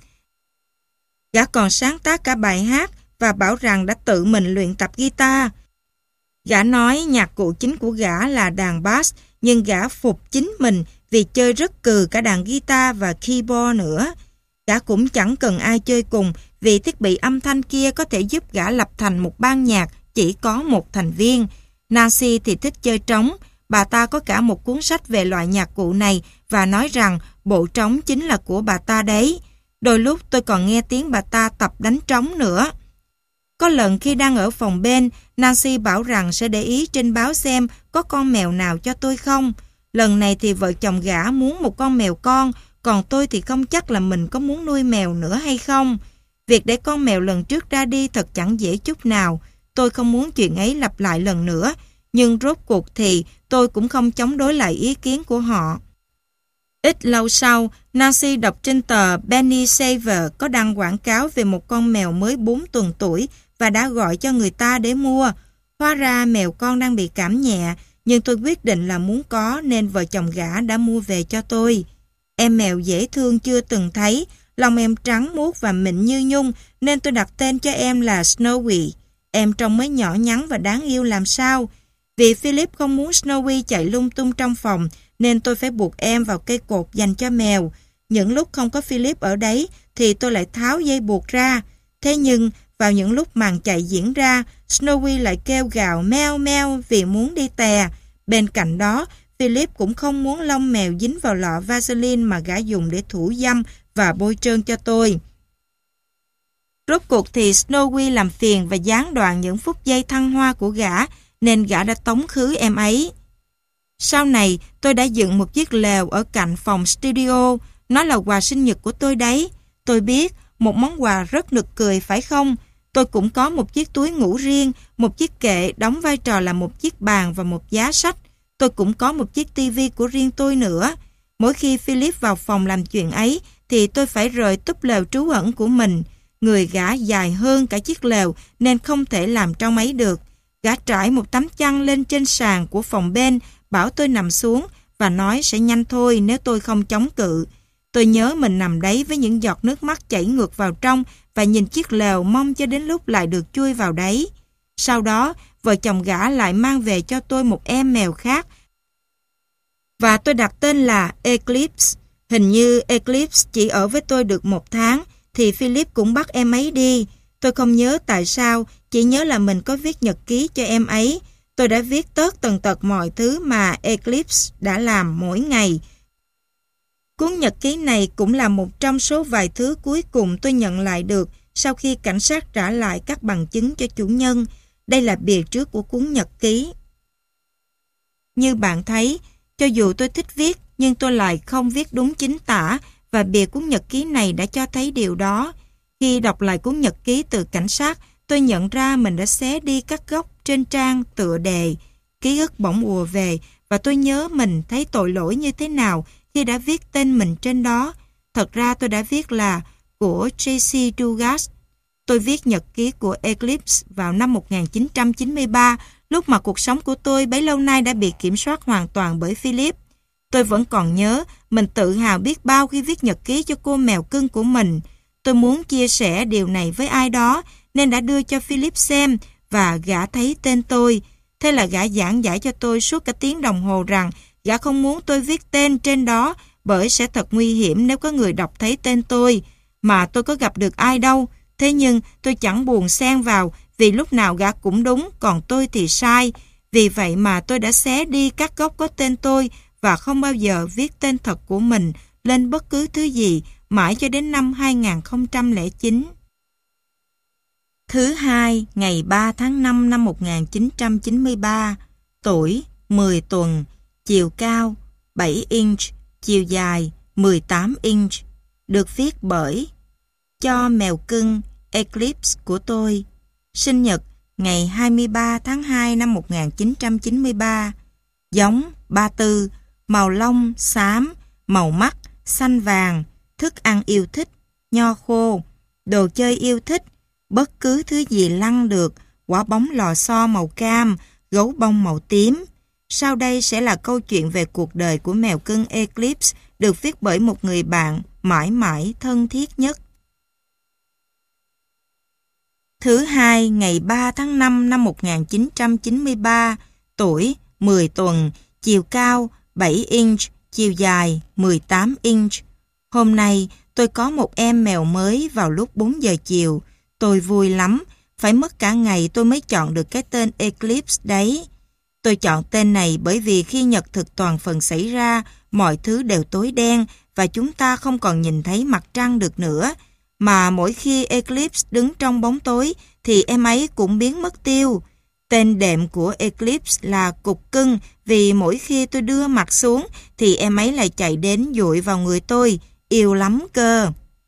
Gã còn sáng tác cả bài hát và bảo rằng đã tự mình luyện tập guitar. Gã nói nhạc cụ chính của gã là đàn bass, nhưng gã phục chính mình vì chơi rất cừ cả đàn guitar và keyboard nữa. Gã cũng chẳng cần ai chơi cùng vì thiết bị âm thanh kia có thể giúp gã lập thành một ban nhạc chỉ có một thành viên. Nancy thì thích chơi trống. Bà ta có cả một cuốn sách về loại nhạc cụ này và nói rằng bộ trống chính là của bà ta đấy. Đôi lúc tôi còn nghe tiếng bà ta tập đánh trống nữa. Có lần khi đang ở phòng bên, Nancy bảo rằng sẽ để ý trên báo xem có con mèo nào cho tôi không. Lần này thì vợ chồng gã muốn một con mèo con, còn tôi thì không chắc là mình có muốn nuôi mèo nữa hay không. Việc để con mèo lần trước ra đi thật chẳng dễ chút nào. Tôi không muốn chuyện ấy lặp lại lần nữa, nhưng rốt cuộc thì tôi cũng không chống đối lại ý kiến của họ. Ít lâu sau, Nancy đọc trên tờ Penny Saver có đăng quảng cáo về một con mèo mới bốn tuần tuổi và đã gọi cho người ta để mua. Hóa ra mèo con đang bị cảm nhẹ, nhưng tôi quyết định là muốn có nên vợ chồng gã đã mua về cho tôi. Em mèo dễ thương chưa từng thấy, lông em trắng muốt và mịn như nhung nên tôi đặt tên cho em là Snowy. Em trông mới nhỏ nhắn và đáng yêu làm sao. Vì Philip không muốn Snowy chạy lung tung trong phòng nên tôi phải buộc em vào cây cột dành cho mèo. Những lúc không có Philip ở đấy thì tôi lại tháo dây buộc ra. Thế nhưng vào những lúc màn chạy diễn ra, Snowy lại kêu gào meo meo vì muốn đi tè. Bên cạnh đó, Philip cũng không muốn lông mèo dính vào lọ Vaseline mà gã dùng để thủ dâm và bôi trơn cho tôi. Rốt cuộc thì Snowy làm phiền và gián đoạn những phút giây thăng hoa của gã, nên gã đã tống khứ em ấy. Sau này, tôi đã dựng một chiếc lều ở cạnh phòng studio. Nó là quà sinh nhật của tôi đấy. Tôi biết, một món quà rất nực cười phải không? Tôi cũng có một chiếc túi ngủ riêng, một chiếc kệ đóng vai trò là một chiếc bàn và một giá sách. Tôi cũng có một chiếc tivi của riêng tôi nữa. Mỗi khi Philip vào phòng làm chuyện ấy, thì tôi phải rời túp lều trú ẩn của mình. Người gã dài hơn cả chiếc lều nên không thể làm trong ấy được. Gã trải một tấm chăn lên trên sàn của phòng bên, bảo tôi nằm xuống và nói sẽ nhanh thôi nếu tôi không chống cự. Tôi nhớ mình nằm đấy với những giọt nước mắt chảy ngược vào trong và nhìn chiếc lều mong cho đến lúc lại được chui vào đấy. Sau đó, vợ chồng gã lại mang về cho tôi một em mèo khác và tôi đặt tên là Eclipse. Hình như Eclipse chỉ ở với tôi được một tháng thì Philip cũng bắt em ấy đi. Tôi không nhớ tại sao, chỉ nhớ là mình có viết nhật ký cho em ấy. Tôi đã viết tất tần tật mọi thứ mà Eclipse đã làm mỗi ngày. Cuốn nhật ký này cũng là một trong số vài thứ cuối cùng tôi nhận lại được sau khi cảnh sát trả lại các bằng chứng cho chủ nhân. Đây là bìa trước của cuốn nhật ký. Như bạn thấy, cho dù tôi thích viết, nhưng tôi lại không viết đúng chính tả, và bìa cuốn nhật ký này đã cho thấy điều đó. Khi đọc lại cuốn nhật ký từ cảnh sát, tôi nhận ra mình đã xé đi các góc trên trang tựa đề. Ký ức bỗng ùa về, và tôi nhớ mình thấy tội lỗi như thế nào khi đã viết tên mình trên đó. Thật ra tôi đã viết là của Tracy Dugas. Tôi viết nhật ký của Eclipse vào năm một nghìn chín trăm chín mươi ba, lúc mà cuộc sống của tôi bấy lâu nay đã bị kiểm soát hoàn toàn bởi Philip. Tôi vẫn còn nhớ mình tự hào biết bao khi viết nhật ký cho cô mèo cưng của mình. Tôi muốn chia sẻ điều này với ai đó nên đã đưa cho Philip xem và gã thấy tên tôi. Thế là gã giảng giải cho tôi suốt cả tiếng đồng hồ rằng gã không muốn tôi viết tên trên đó bởi sẽ thật nguy hiểm nếu có người đọc thấy tên tôi. Mà tôi có gặp được ai đâu. Thế nhưng tôi chẳng buồn xen vào vì lúc nào gã cũng đúng còn tôi thì sai. Vì vậy mà tôi đã xé đi các góc có tên tôi và không bao giờ viết tên thật của mình lên bất cứ thứ gì mãi cho đến năm hai nghìn không trăm lẻ chín. Thứ hai, ngày ba tháng năm năm một nghìn chín trăm chín mươi ba, tuổi mười tuần, chiều cao bảy inch, chiều dài mười tám inch, được viết bởi cho mèo cưng Eclipse của tôi. Sinh nhật ngày hai mươi ba tháng hai năm một nghìn chín trăm chín mươi ba. Giống ba tư, màu lông xám, màu mắt xanh vàng, thức ăn yêu thích nho khô, đồ chơi yêu thích bất cứ thứ gì lăn được, quả bóng lò xo màu cam, gấu bông màu tím. Sau đây sẽ là câu chuyện về cuộc đời của mèo cưng Eclipse, được viết bởi một người bạn mãi mãi thân thiết nhất. Thứ hai, ngày ba tháng năm năm một nghìn chín trăm chín mươi ba, tuổi mười tuần, chiều cao bảy inch, chiều dài mười tám inch. Hôm nay tôi có một em mèo mới vào lúc bốn giờ chiều. Tôi vui lắm, phải mất cả ngày tôi mới chọn được cái tên Eclipse đấy. Tôi chọn tên này bởi vì khi nhật thực toàn phần xảy ra, mọi thứ đều tối đen và chúng ta không còn nhìn thấy mặt trăng được nữa. Mà mỗi khi Eclipse đứng trong bóng tối thì em ấy cũng biến mất tiêu. Tên đệm của Eclipse là Cục Cưng vì mỗi khi tôi đưa mặt xuống thì em ấy lại chạy đến dụi vào người tôi, yêu lắm cơ.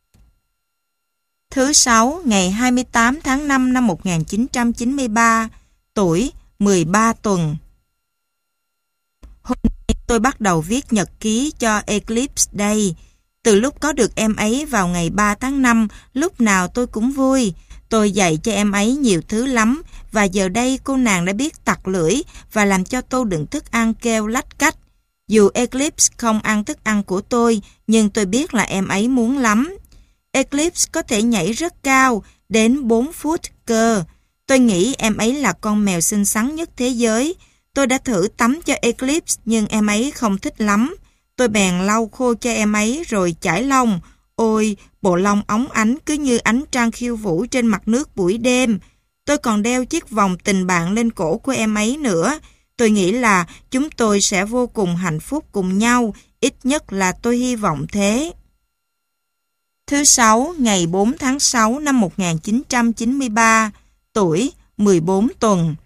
Thứ sáu, ngày hai mươi tám tháng năm năm một nghìn chín trăm chín mươi ba, tuổi mười ba tuần. Hôm nay tôi bắt đầu viết nhật ký cho Eclipse đây. Từ lúc có được em ấy vào ngày ba tháng năm, lúc nào tôi cũng vui. Tôi dạy cho em ấy nhiều thứ lắm, và giờ đây cô nàng đã biết tặc lưỡi và làm cho tô đựng thức ăn kêu lách cách. Dù Eclipse không ăn thức ăn của tôi, nhưng tôi biết là em ấy muốn lắm. Eclipse có thể nhảy rất cao, đến bốn phút cơ. Tôi nghĩ em ấy là con mèo xinh xắn nhất thế giới. Tôi đã thử tắm cho Eclipse nhưng em ấy không thích lắm. Tôi bèn lau khô cho em ấy rồi chải lông. Ôi, bộ lông óng ánh cứ như ánh trăng khiêu vũ trên mặt nước buổi đêm. Tôi còn đeo chiếc vòng tình bạn lên cổ của em ấy nữa. Tôi nghĩ là chúng tôi sẽ vô cùng hạnh phúc cùng nhau, ít nhất là tôi hy vọng thế. Thứ sáu, ngày bốn tháng sáu năm một nghìn chín trăm chín mươi ba, tuổi mười bốn tuần.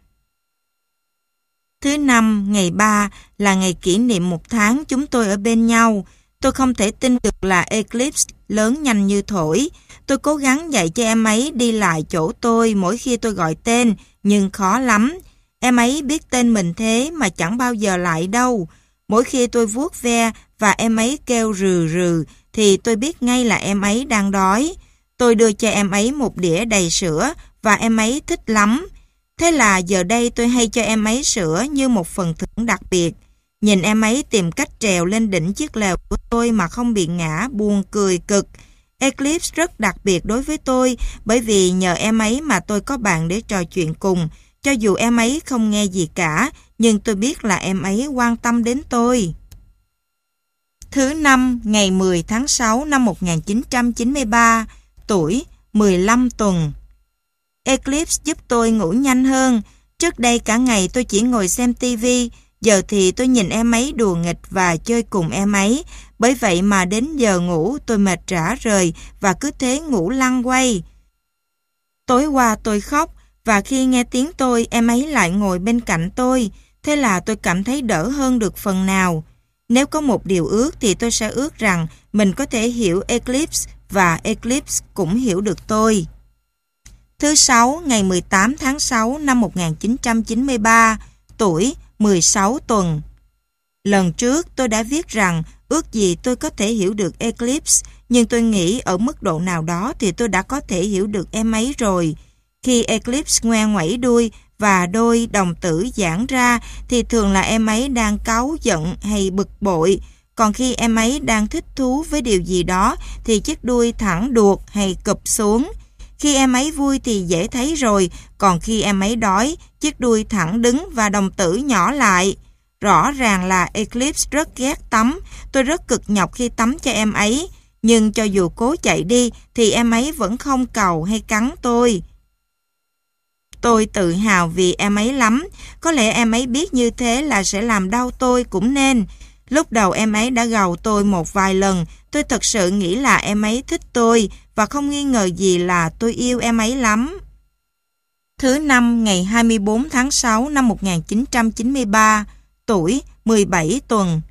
Thứ năm, ngày ba là ngày kỷ niệm một tháng chúng tôi ở bên nhau. Tôi không thể tin được là Eclipse lớn nhanh như thổi. Tôi cố gắng dạy cho em ấy đi lại chỗ tôi mỗi khi tôi gọi tên, nhưng khó lắm. Em ấy biết tên mình thế mà chẳng bao giờ lại đâu. Mỗi khi tôi vuốt ve và em ấy kêu rừ rừ, thì tôi biết ngay là em ấy đang đói. Tôi đưa cho em ấy một đĩa đầy sữa và em ấy thích lắm. Thế là giờ đây tôi hay cho em ấy sữa như một phần thưởng đặc biệt. Nhìn em ấy tìm cách trèo lên đỉnh chiếc lều của tôi mà không bị ngã, buồn cười cực. Eclipse rất đặc biệt đối với tôi bởi vì nhờ em ấy mà tôi có bạn để trò chuyện cùng. Cho dù em ấy không nghe gì cả, nhưng tôi biết là em ấy quan tâm đến tôi. Thứ năm, ngày mười tháng sáu năm một nghìn chín trăm chín mươi ba, tuổi mười lăm tuần. Eclipse giúp tôi ngủ nhanh hơn. Trước đây cả ngày tôi chỉ ngồi xem tivi, giờ thì tôi nhìn em ấy đùa nghịch và chơi cùng em ấy. Bởi vậy mà đến giờ ngủ tôi mệt rã rời và cứ thế ngủ lăn quay. Tối qua tôi khóc và khi nghe tiếng tôi em ấy lại ngồi bên cạnh tôi. Thế là tôi cảm thấy đỡ hơn được phần nào. Nếu có một điều ước thì tôi sẽ ước rằng mình có thể hiểu Eclipse và Eclipse cũng hiểu được tôi. Thứ sáu, ngày mười tám tháng sáu năm một nghìn chín trăm chín mươi ba, tuổi mười sáu tuần. Lần trước tôi đã viết rằng ước gì tôi có thể hiểu được Eclipse, nhưng tôi nghĩ ở mức độ nào đó thì tôi đã có thể hiểu được em ấy rồi. Khi Eclipse ngoe ngoẩy đuôi và đôi đồng tử giãn ra thì thường là em ấy đang cáu giận hay bực bội. Còn khi em ấy đang thích thú với điều gì đó thì chiếc đuôi thẳng đuột hay cụp xuống. Khi em ấy vui thì dễ thấy rồi, còn khi em ấy đói, chiếc đuôi thẳng đứng và đồng tử nhỏ lại. Rõ ràng là Eclipse rất ghét tắm, tôi rất cực nhọc khi tắm cho em ấy. Nhưng cho dù cố chạy đi thì em ấy vẫn không cầu hay cắn tôi. Tôi tự hào vì em ấy lắm. Có lẽ em ấy biết như thế là sẽ làm đau tôi cũng nên. Lúc đầu em ấy đã gầu tôi một vài lần. Tôi thật sự nghĩ là em ấy thích tôi và không nghi ngờ gì là tôi yêu em ấy lắm. Thứ năm, ngày hai mươi tư tháng sáu năm một nghìn chín trăm chín mươi ba, tuổi mười bảy tuần.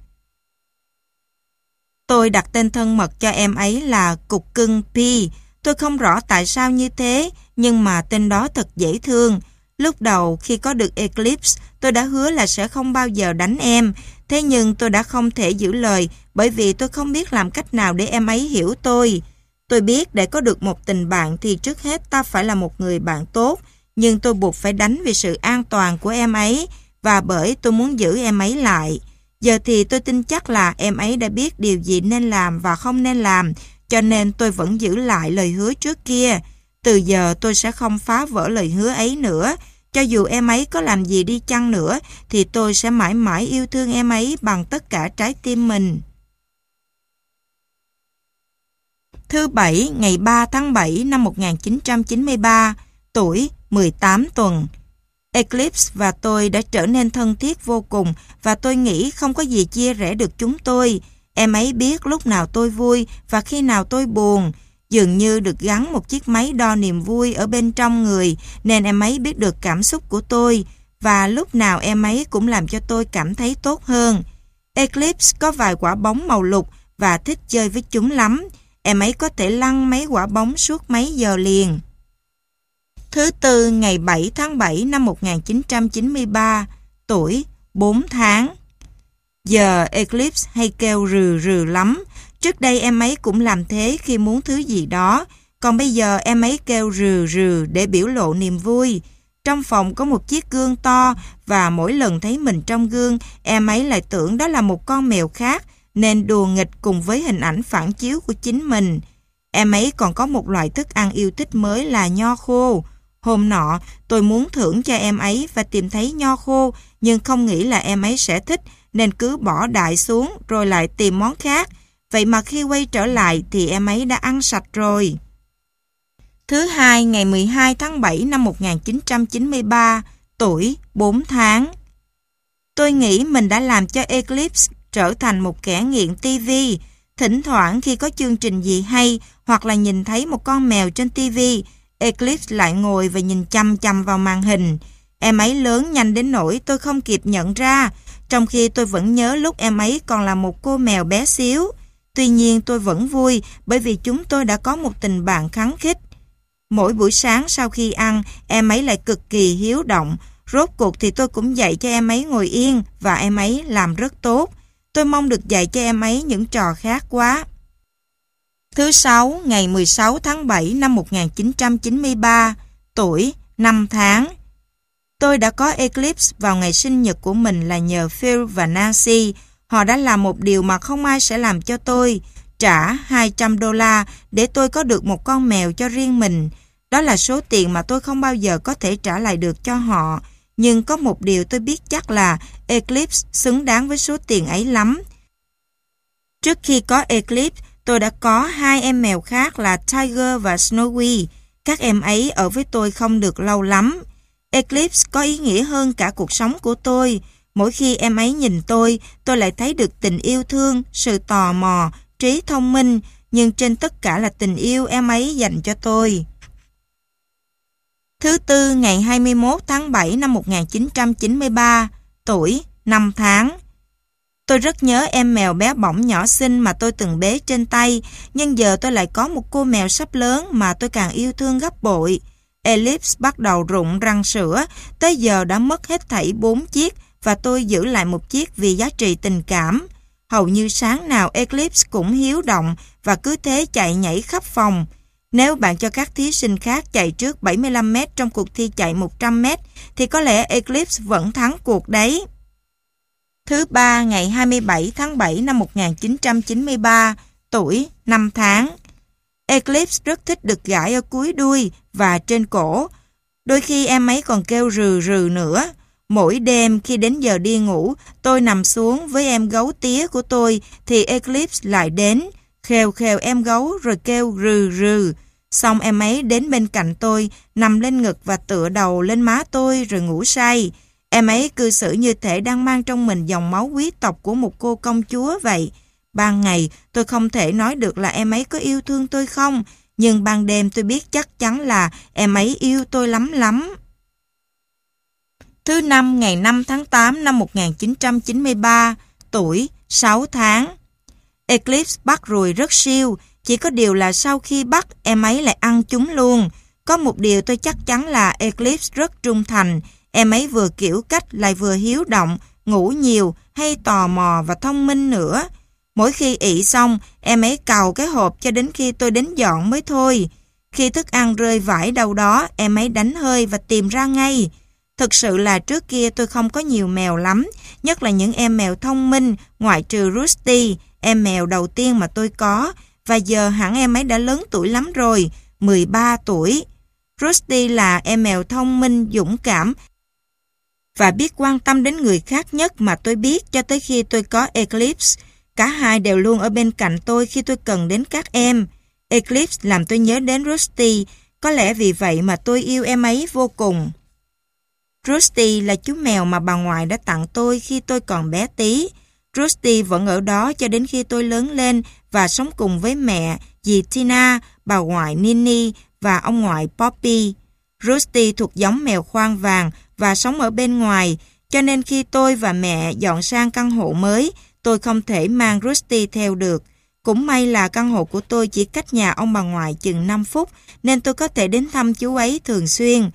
Tôi đặt tên thân mật cho em ấy là Cục Cưng P. Tôi không rõ tại sao như thế, nhưng mà tên đó thật dễ thương. Lúc đầu khi có được Eclipse, tôi đã hứa là sẽ không bao giờ đánh em. Thế nhưng tôi đã không thể giữ lời bởi vì tôi không biết làm cách nào để em ấy hiểu tôi. Tôi biết để có được một tình bạn thì trước hết ta phải là một người bạn tốt, nhưng tôi buộc phải đánh vì sự an toàn của em ấy và bởi tôi muốn giữ em ấy lại. Giờ thì tôi tin chắc là em ấy đã biết điều gì nên làm và không nên làm, cho nên tôi vẫn giữ lại lời hứa trước kia. Từ giờ tôi sẽ không phá vỡ lời hứa ấy nữa. Cho dù em ấy có làm gì đi chăng nữa, thì tôi sẽ mãi mãi yêu thương em ấy bằng tất cả trái tim mình. Thứ Bảy, ngày ba tháng bảy năm một nghìn chín trăm chín mươi ba, tuổi mười tám tuần. Eclipse và tôi đã trở nên thân thiết vô cùng và tôi nghĩ không có gì chia rẽ được chúng tôi. Em ấy biết lúc nào tôi vui và khi nào tôi buồn. Dường như được gắn một chiếc máy đo niềm vui ở bên trong người nên em ấy biết được cảm xúc của tôi và lúc nào em ấy cũng làm cho tôi cảm thấy tốt hơn. Eclipse có vài quả bóng màu lục và thích chơi với chúng lắm. Em ấy có thể lăn mấy quả bóng suốt mấy giờ liền. Thứ Tư, ngày bảy tháng bảy năm một nghìn chín trăm chín mươi ba, tuổi bốn tháng. Giờ Eclipse hay kêu rừ rừ lắm. Trước đây em ấy cũng làm thế khi muốn thứ gì đó, còn bây giờ em ấy kêu rừ rừ để biểu lộ niềm vui. Trong phòng có một chiếc gương to và mỗi lần thấy mình trong gương, em ấy lại tưởng đó là một con mèo khác nên đùa nghịch cùng với hình ảnh phản chiếu của chính mình. Em ấy còn có một loại thức ăn yêu thích mới là nho khô. Hôm nọ, tôi muốn thưởng cho em ấy và tìm thấy nho khô, nhưng không nghĩ là em ấy sẽ thích, nên cứ bỏ đại xuống rồi lại tìm món khác. Vậy mà khi quay trở lại thì em ấy đã ăn sạch rồi. Thứ Hai, ngày mười hai tháng bảy năm một nghìn chín trăm chín mươi ba, tuổi bốn tháng. Tôi nghĩ mình đã làm cho Eclipse trở thành một kẻ nghiện ti vi. Thỉnh thoảng khi có chương trình gì hay hoặc là nhìn thấy một con mèo trên ti vi, Eclipse lại ngồi và nhìn chăm chăm vào màn hình. Em ấy lớn nhanh đến nỗi tôi không kịp nhận ra, trong khi tôi vẫn nhớ lúc em ấy còn là một cô mèo bé xíu. Tuy nhiên tôi vẫn vui bởi vì chúng tôi đã có một tình bạn khăng khít. Mỗi buổi sáng sau khi ăn, em ấy lại cực kỳ hiếu động. Rốt cuộc thì tôi cũng dạy cho em ấy ngồi yên và em ấy làm rất tốt. Tôi mong được dạy cho em ấy những trò khác quá. Thứ Sáu, ngày mười sáu tháng bảy năm một nghìn chín trăm chín mươi ba, tuổi năm tháng. Tôi đã có Eclipse vào ngày sinh nhật của mình là nhờ Phil và Nancy. Họ đã làm một điều mà không ai sẽ làm cho tôi, trả hai trăm đô la để tôi có được một con mèo cho riêng mình. Đó là số tiền mà tôi không bao giờ có thể trả lại được cho họ. Nhưng có một điều tôi biết chắc là Eclipse xứng đáng với số tiền ấy lắm. Trước khi có Eclipse, tôi đã có hai em mèo khác là Tiger và Snowy. Các em ấy ở với tôi không được lâu lắm. Eclipse có ý nghĩa hơn cả cuộc sống của tôi. Mỗi khi em ấy nhìn tôi, tôi lại thấy được tình yêu thương, sự tò mò, trí thông minh, nhưng trên tất cả là tình yêu em ấy dành cho tôi. Thứ Tư, ngày hai mươi mốt tháng bảy năm một nghìn chín trăm chín mươi ba, tuổi năm tháng. Tôi rất nhớ em mèo bé bỏng nhỏ xinh mà tôi từng bế trên tay, nhưng giờ tôi lại có một cô mèo sắp lớn mà tôi càng yêu thương gấp bội. Eclipse bắt đầu rụng răng sữa, tới giờ đã mất hết thảy bốn chiếc và tôi giữ lại một chiếc vì giá trị tình cảm. Hầu như sáng nào Eclipse cũng hiếu động và cứ thế chạy nhảy khắp phòng. Nếu bạn cho các thí sinh khác chạy trước bảy mươi lăm mét trong cuộc thi chạy một trăm mét thì có lẽ Eclipse vẫn thắng cuộc đấy. Thứ Ba, ngày hai mươi bảy tháng bảy năm một nghìn chín trăm chín mươi ba, tuổi năm tháng. Eclipse rất thích được gãi ở cuối đuôi và trên cổ. Đôi khi em ấy còn kêu rừ rừ nữa. Mỗi đêm khi đến giờ đi ngủ, tôi nằm xuống với em gấu tía của tôi thì Eclipse lại đến, khều khều em gấu rồi kêu rừ rừ. Xong em ấy đến bên cạnh tôi, nằm lên ngực và tựa đầu lên má tôi rồi ngủ say. Em ấy cư xử như thể đang mang trong mình dòng máu quý tộc của một cô công chúa vậy. Ban ngày tôi không thể nói được là em ấy có yêu thương tôi không, nhưng ban đêm tôi biết chắc chắn là em ấy yêu tôi lắm lắm. Thứ năm ngày năm tháng tám năm một nghìn chín trăm chín mươi ba, tuổi sáu tháng. Eclipse bắt ruồi rất siêu, chỉ có điều là sau khi bắt em ấy lại ăn chúng luôn. Có một điều tôi chắc chắn là Eclipse rất trung thành, em ấy vừa kiểu cách lại vừa hiếu động, ngủ nhiều, hay tò mò và thông minh nữa. Mỗi khi ị xong, em ấy cào cái hộp cho đến khi tôi đến dọn mới thôi. Khi thức ăn rơi vãi đâu đó, em ấy đánh hơi và tìm ra ngay. Thực sự là trước kia tôi không có nhiều mèo lắm, nhất là những em mèo thông minh, ngoại trừ Rusty, em mèo đầu tiên mà tôi có, và giờ hẳn em ấy đã lớn tuổi lắm rồi, mười ba tuổi. Rusty là em mèo thông minh, dũng cảm và biết quan tâm đến người khác nhất mà tôi biết cho tới khi tôi có Eclipse. Cả hai đều luôn ở bên cạnh tôi khi tôi cần đến các em. Eclipse làm tôi nhớ đến Rusty, có lẽ vì vậy mà tôi yêu em ấy vô cùng. Rusty là chú mèo mà bà ngoại đã tặng tôi khi tôi còn bé tí. Rusty vẫn ở đó cho đến khi tôi lớn lên và sống cùng với mẹ, dì Tina, bà ngoại Nini và ông ngoại Poppy. Rusty thuộc giống mèo khoang vàng và sống ở bên ngoài, cho nên khi tôi và mẹ dọn sang căn hộ mới, tôi không thể mang Rusty theo được. Cũng may là căn hộ của tôi chỉ cách nhà ông bà ngoại chừng năm phút, nên tôi có thể đến thăm chú ấy thường xuyên.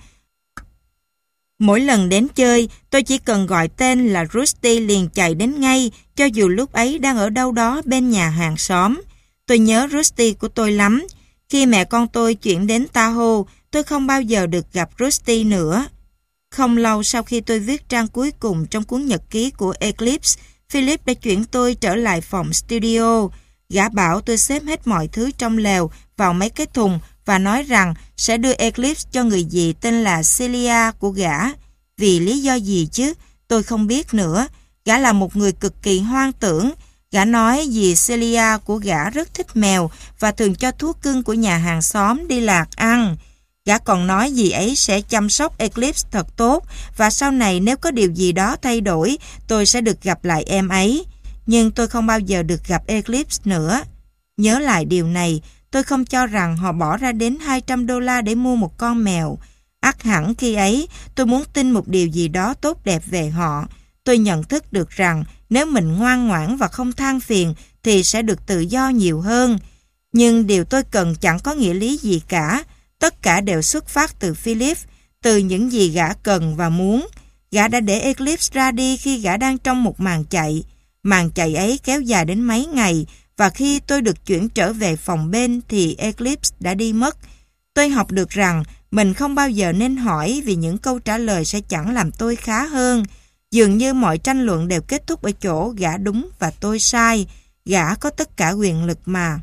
Mỗi lần đến chơi, tôi chỉ cần gọi tên là Rusty liền chạy đến ngay, cho dù lúc ấy đang ở đâu đó bên nhà hàng xóm. Tôi nhớ Rusty của tôi lắm. Khi mẹ con tôi chuyển đến Tahoe, tôi không bao giờ được gặp Rusty nữa. Không lâu sau khi tôi viết trang cuối cùng trong cuốn nhật ký của Eclipse, Philip đã chuyển tôi trở lại phòng studio. Gã bảo tôi xếp hết mọi thứ trong lều vào mấy cái thùng và nói rằng sẽ đưa Eclipse cho người dì tên là Celia của gã. Vì lý do gì chứ, tôi không biết nữa. Gã là một người cực kỳ hoang tưởng. Gã nói dì Celia của gã rất thích mèo và thường cho thú cưng của nhà hàng xóm đi lạc ăn. Gã còn nói dì ấy sẽ chăm sóc Eclipse thật tốt và sau này nếu có điều gì đó thay đổi, tôi sẽ được gặp lại em ấy. Nhưng tôi không bao giờ được gặp Eclipse nữa. Nhớ lại điều này, tôi không cho rằng họ bỏ ra đến hai trăm đô la để mua một con mèo. Ắt hẳn khi ấy, tôi muốn tin một điều gì đó tốt đẹp về họ. Tôi nhận thức được rằng nếu mình ngoan ngoãn và không than phiền thì sẽ được tự do nhiều hơn. Nhưng điều tôi cần chẳng có nghĩa lý gì cả. Tất cả đều xuất phát từ Philip, từ những gì gã cần và muốn. Gã đã để Eclipse ra đi khi gã đang trong một màn chạy. Màn chạy ấy kéo dài đến mấy ngày, và khi tôi được chuyển trở về phòng bên thì Eclipse đã đi mất. Tôi học được rằng mình không bao giờ nên hỏi vì những câu trả lời sẽ chẳng làm tôi khá hơn. Dường như mọi tranh luận đều kết thúc ở chỗ gã đúng và tôi sai. Gã có tất cả quyền lực mà.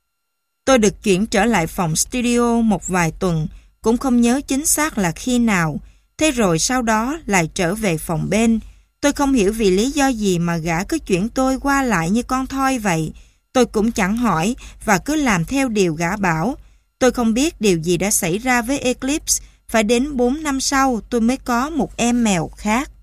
Tôi được chuyển trở lại phòng studio một vài tuần, cũng không nhớ chính xác là khi nào. Thế rồi sau đó lại trở về phòng bên. Tôi không hiểu vì lý do gì mà gã cứ chuyển tôi qua lại như con thoi vậy. Tôi cũng chẳng hỏi và cứ làm theo điều gã bảo. Tôi không biết điều gì đã xảy ra với Eclipse. Phải đến bốn năm sau tôi mới có một em mèo khác.